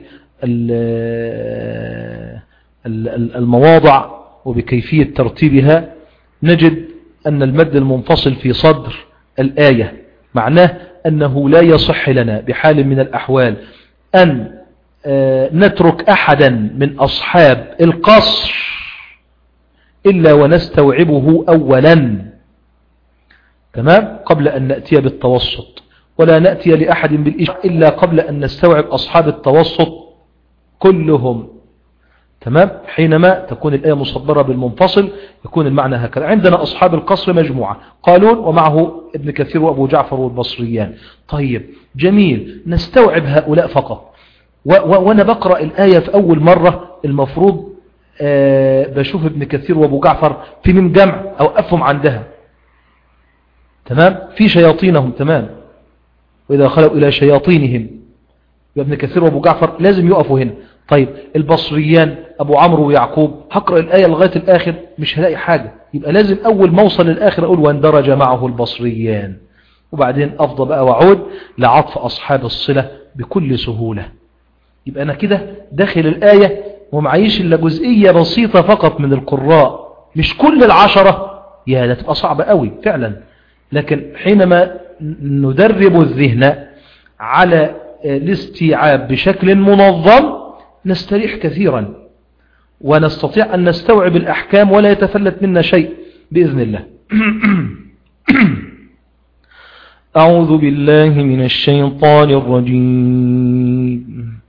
المواضع وبكيفية ترتيبها نجد أن المد المنفصل في صدر الآية معناه أنه لا يصح لنا بحال من الأحوال أن نترك أحدا من أصحاب القصر إلا ونستوعبه أولا، تمام، قبل أن نأتي بالتوسط، ولا نأتي لأحد بالإشارة إلا قبل أن نستوعب أصحاب التوسط كلهم. تمام. حينما تكون الآية مصدرة بالمنفصل يكون المعنى هكذا. عندنا أصحاب القصر مجموعة: قالون ومعه ابن كثير وأبو جعفر والبصريان. طيب جميل، نستوعب هؤلاء فقط. وأنا بقرأ الآية في أول مرة المفروض بشوف ابن كثير وأبو جعفر في من جمع أوقفهم عندها. تمام. في شياطينهم. تمام. وإذا خلوا إلى شياطينهم، ابن كثير وأبو جعفر لازم يقفوا هنا. طيب البصريان أبو عمرو ويعقوب، هقرأ الآية لغاية الآخر مش هلاقي حاجة، يبقى لازم أول ما أوصل للآخر أقول واندرج معه البصريان، وبعدين أفضل بقى وعود لعطف أصحاب الصلة بكل سهولة. يبقى أنا كده داخل الآية ومعيش إلا جزئية بسيطة فقط من القراء، مش كل 10. يا ده تبقى صعبة قوي فعلا. لكن حينما ندرب الذهن على الاستيعاب بشكل منظم نستريح كثيرا ونستطيع أن نستوعب الأحكام ولا يتفلت منا شيء بإذن الله. أعوذ بالله من الشيطان الرجيم.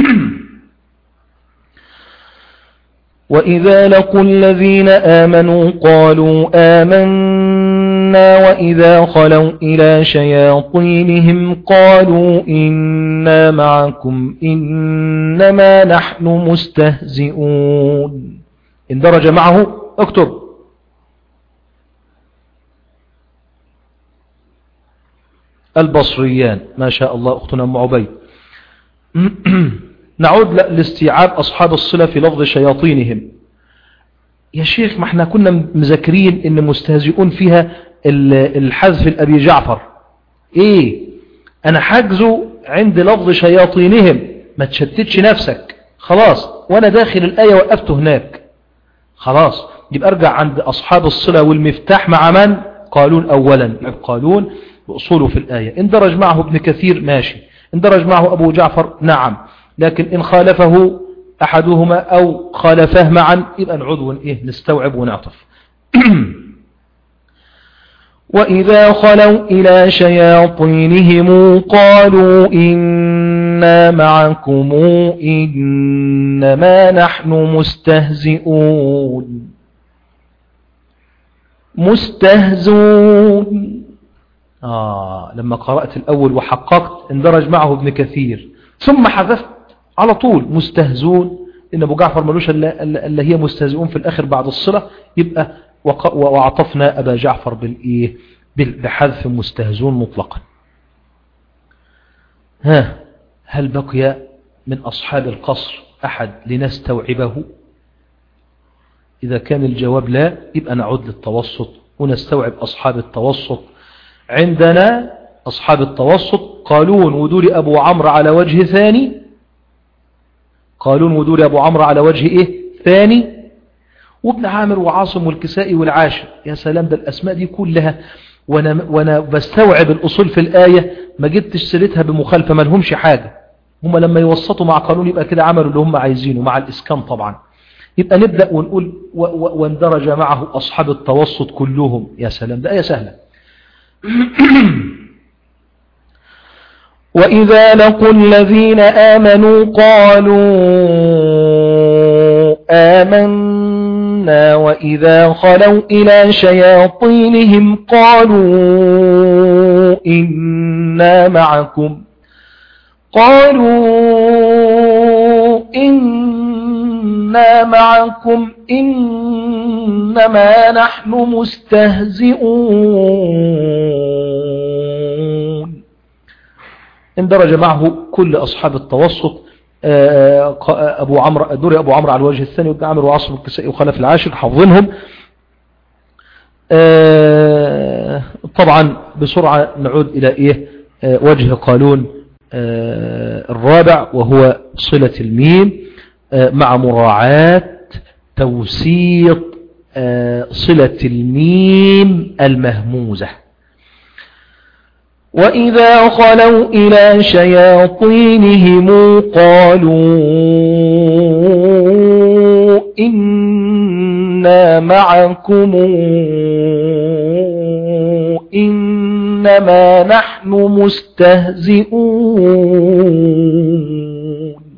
وإذا لقوا الذين آمنوا قالوا آمنا وإذا خلوا إلى شياطينهم قالوا إنا معكم إنما نحن مستهزئون. إن درج معه اكتب. البصريان ما شاء الله أختنا أم عبيد. نعود لاستيعاب أصحاب الصلة في لفظ شياطينهم. يا شيخ ما احنا كنا مذكرين ان مستهزئون فيها الحذف الأبي جعفر. ايه انا حاجزه عند لفظ شياطينهم، ما تشتتش نفسك خلاص، وانا داخل الآية وقفته هناك خلاص. يبقى ارجع عند أصحاب الصلة والمفتاح مع من؟ قالون أولا، قالون بأصوله في الآية. إن درج معه ابن كثير ماشي، إن درج معه أبو جعفر نعم، لكن إن خالفه أحدهما أو خالفاه معا يبقى نعود نستوعب ونعطف. وإذا خلوا إلى شياطينهم قالوا إنا معكم إنما نحن مستهزئون. مستهزئون لما قرأت الأول وحققت اندرج معه ابن كثير، ثم حذفت على طول مستهزون، إن أبو جعفر ملوش اللي هي مستهزئون في الآخر بعد الصلة، يبقى وعطفنا أبا جعفر بحذف مستهزون مطلقا. هل بقي من أصحاب القصر أحد لنستوعبه؟ إذا كان الجواب لا يبقى نعود للتوسط ونستوعب أصحاب التوسط. عندنا أصحاب التوسط قالون ودول أبو عمرو على وجه ثاني، قالون ودول أبو عمرو على وجه ثاني، وابن عامر وعاصم والكسائي والعاشر. يا سلام، ده الأسماء دي كلها وانا بستوعب الأصول في الآية ما جبتش سيرتها بمخالفة، ما لهمش حاجة. هم لما يوسطوا مع قانون يبقى كده عملوا اللي هم عايزينه مع الإسكان طبعا. يبقى نبدأ ونقول واندرج معه أصحاب التوسط كلهم. يا سلام، ده آية سهلة. وإذا لقوا الذين آمنوا قالوا آمنا وإذا خلوا إلى شياطينهم قالوا إنا معكم إنما نحن مستهزئون. اندرج معه كل أصحاب التوسط. أبو عمرو دوري أبو عمرو على الوجه الثاني، وابن عامر وعاصم الكسائي وخلف العاشر حافظينهم. طبعا بسرعة نعود إلى وجه قالون الرابع، وهو صلة الميم مع مراعاة توسيط صلة الميم المهموزة. وإذا خلوا إلى شياطينهم قالوا إنا معكم إنما نحن مستهزئون.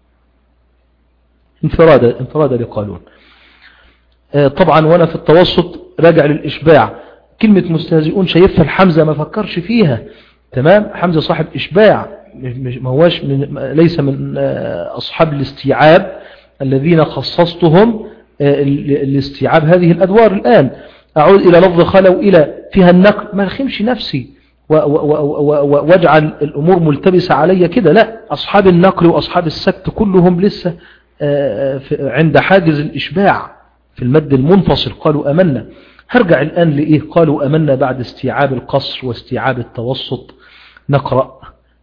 انفراد لقالون. طبعا وانا في التوسط راجع للإشباع. كلمة مستهزئون شايفها الحمزة ما فكرش فيها، تمام. حمزة صاحب إشباع، ما هوش ليس من أصحاب الاستيعاب الذين خصصتهم لاستيعاب هذه الأدوار. الآن أعود إلى لفظ خلوا إلى فيها النقل، ما أخمش نفسي واجعل الأمور ملتبسة علي كده، لا. أصحاب النقل وأصحاب السكت كلهم لسه عند حاجز الإشباع في المد المنفصل. قالوا أمنا. هرجع الآن قالوا أمنا بعد استيعاب القصر واستيعاب التوسط. نقرأ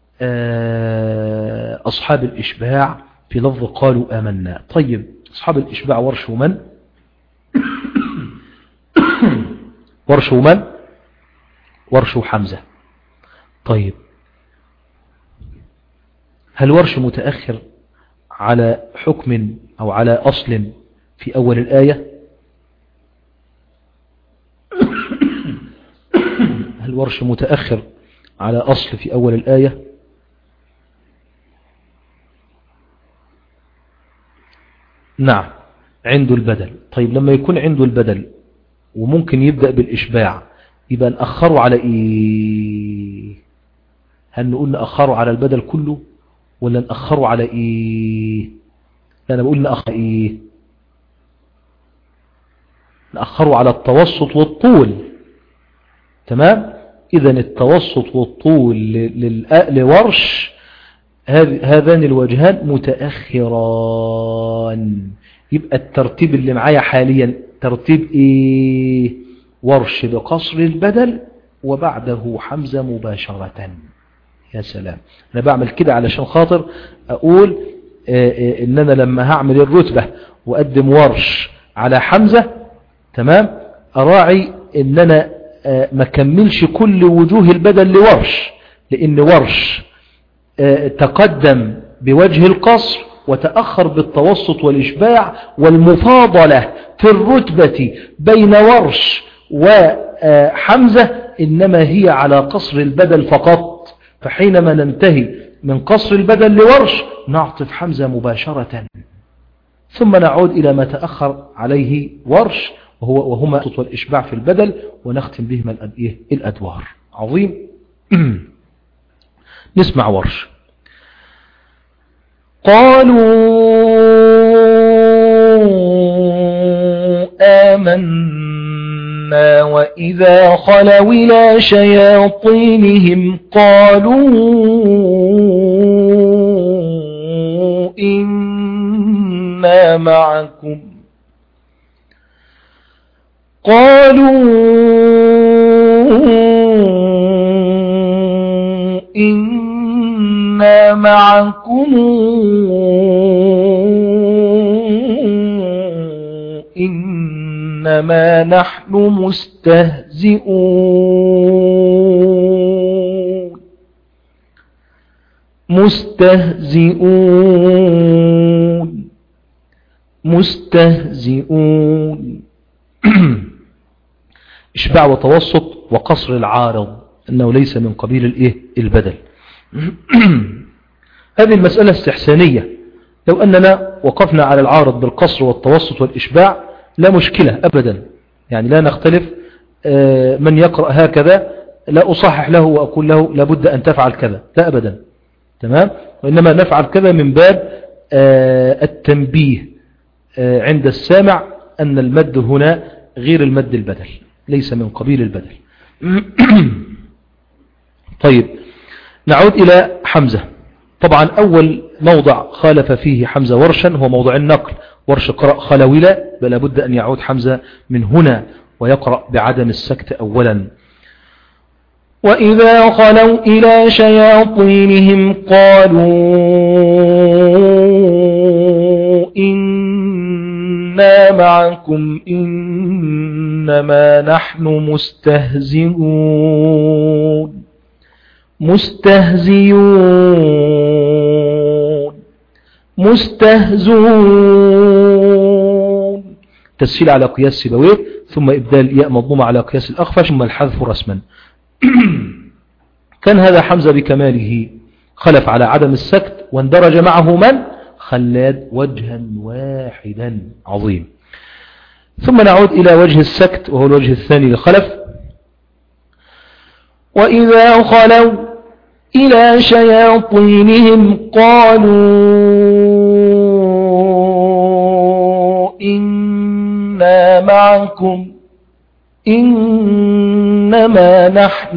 أصحاب الإشباع في لفظ قالوا آمنا. طيب أصحاب الإشباع ورش ومن؟ ورش ومن؟ ورش وحمزة. طيب هل ورش متأخر على حكم أو على أصل في أول الآية؟ هل ورش متأخر على أصل في أول الآية؟ نعم، عنده البدل. طيب لما يكون عنده البدل وممكن يبدأ بالإشباع، يبقى نأخره على إيه؟ هل نقول نأخره على البدل كله ولا نأخره على إيه؟ أنا بقول نأخر إيه؟ نأخره على التوسط والطول. تمام؟ إذن التوسط والطول لورش هذان الوجهان متأخران. يبقى الترتيب اللي معايا حاليا ترتيب إيه؟ ورش بقصر البدل وبعده حمزة مباشرة. يا سلام، أنا بعمل كده علشان خاطر أقول إن أنا لما هعمل الرتبة وأقدم ورش على حمزة، تمام، أراعي إن أنا ما كملش كل وجوه البدل لورش، لأن ورش تقدم بوجه القصر وتأخر بالتوسط والإشباع، والمفاضلة في الرتبة بين ورش وحمزة إنما هي على قصر البدل فقط. فحينما ننتهي من قصر البدل لورش نعطف حمزة مباشرة، ثم نعود إلى ما تأخر عليه ورش وهما التوسط والإشباع في البدل، ونختم بهما الأدوار. عظيم. نسمع ورش. قالوا آمنا وإذا خلوا إلى شياطينهم قالوا إنا معكم إنما نحن مستهزئون. إشباع وتوسط وقصر العارض أنه ليس من قبيل البدل. هذه المسألة استحسانية. لو أننا وقفنا على العارض بالقصر والتوسط والإشباع لا مشكلة أبدا، يعني لا نختلف. من يقرأ هكذا لا أصحح له وأقول له لابد أن تفعل كذا، لا أبدا. تمام؟ وإنما نفعل كذا من باب التنبيه عند السامع أن المد هنا غير المد البدل، ليس من قبيل البدل. طيب نعود إلى حمزة. طبعا أول موضع خالف فيه حمزة ورشا هو موضع النقل. ورش قرأ خلولا، بل بد أن يعود حمزة من هنا ويقرأ بعدم السكت أولا. وإذا خلوا إلى شياطينهم قالوا إنا معكم إنما نحن مستهزئون. تسهيل على قياس سيبويه، ثم إبدال ياء مضمومة على قياس الأخفش، ثم الحذف رسما. كان هذا حمزة بكماله، خلف على عدم السكت، واندرج معه من؟ خلاد وجها واحدا. عظيم. ثم نعود إلى وجه السكت وهو الوجه الثاني لخلف. وإذا خلوا إلى شياطينهم قالوا إنا معكم إنما نحن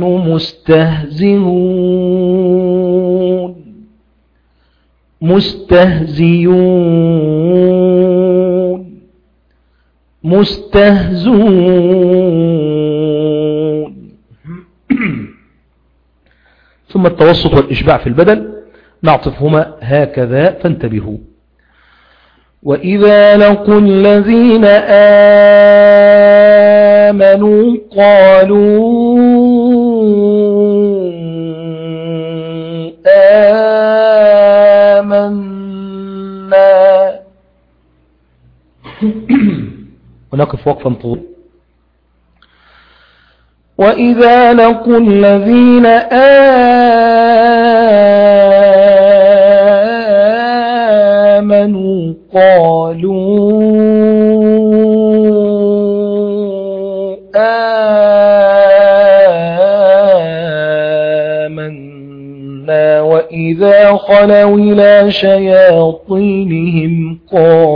مستهزئون. ثم التوسط والإشباع في البدل نعطفهما هكذا، فانتبهوا. وإذا لقوا الذين آمنوا قالوا ونقف وقفا طويلا. وإذا لقوا الذين آمنوا قالوا آمنا وإذا خلوا إلى شياطينهم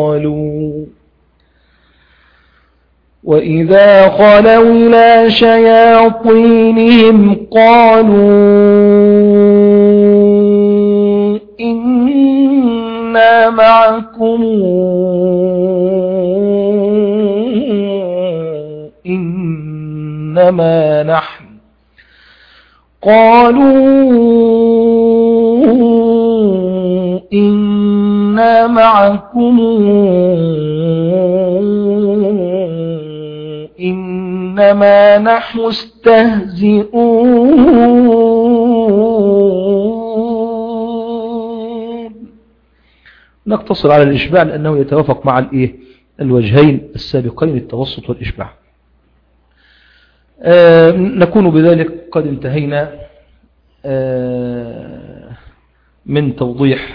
قالوا إنا معكم إنما نحن مستهزئون. نقتصر على الإشباع لأنه يتوافق مع الوجهين السابقين التوسط والإشباع. نكون بذلك قد انتهينا من توضيح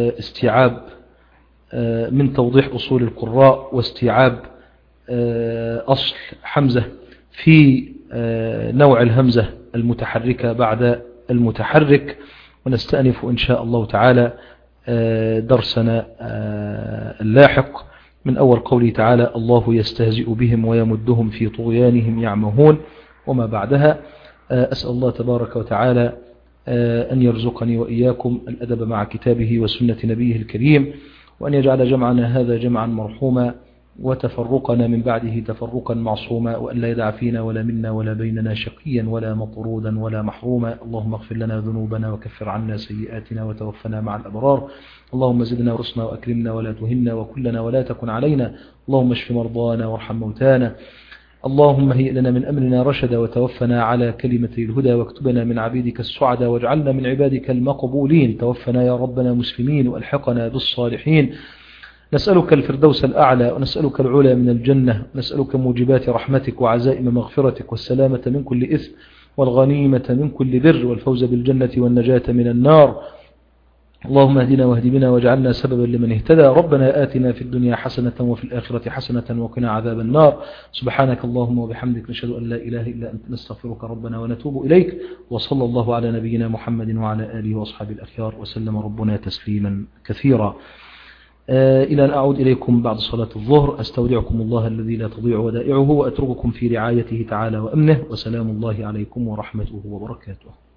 من توضيح أصول القراء واستيعاب أصل حمزة في نوع الهمزة المتحركة بعد المتحرك. ونستأنف إن شاء الله تعالى درسنا اللاحق من أول قوله تعالى الله يستهزئ بهم ويمدهم في طغيانهم يعمهون وما بعدها. أسأل الله تبارك وتعالى أن يرزقني وإياكم الأدب مع كتابه وسنة نبيه الكريم، وأن يجعل جمعنا هذا جمعا مرحوما وتفرقنا من بعده تفرقا معصوما، وأن لا يدع فينا ولا منا ولا بيننا شقيا ولا مطرودا ولا محروما. اللهم اغفر لنا ذنوبنا وكفر عنا سيئاتنا وتوفنا مع الأبرار. اللهم زدنا ورسنا وأكرمنا ولا تهنا وكلنا ولا تكن علينا. اللهم اشف مرضانا وارحم موتانا. اللهم هيئ لنا من أمرنا رشدا وتوفنا على كلمتي الهدى واكتبنا من عبيدك السعدا واجعلنا من عبادك المقبولين. توفنا يا ربنا مسلمين وألحقنا بالصالحين. نسألك الفردوس الأعلى ونسألك العلا من الجنة، نسألك موجبات رحمتك وعزائم مغفرتك والسلامة من كل إثم والغنيمة من كل بر والفوز بالجنة والنجاة من النار. اللهم اهدنا واهد بنا واجعلنا سببا لمن اهتدى. ربنا آتنا في الدنيا حسنة وفي الآخرة حسنة وقنا عذاب النار. سبحانك اللهم وبحمدك نشهد أن لا إله إلا أنت نستغفرك ربنا ونتوب إليك. وصلى الله على نبينا محمد وعلى آله وأصحابه الأخيار وسلم ربنا تسليما كثيرا. إلى أن أعود إليكم بعد صلاة الظهر أستودعكم الله الذي لا تضيع ودائعه وأترككم في رعايته تعالى وأمنه، وسلام الله عليكم ورحمته وبركاته.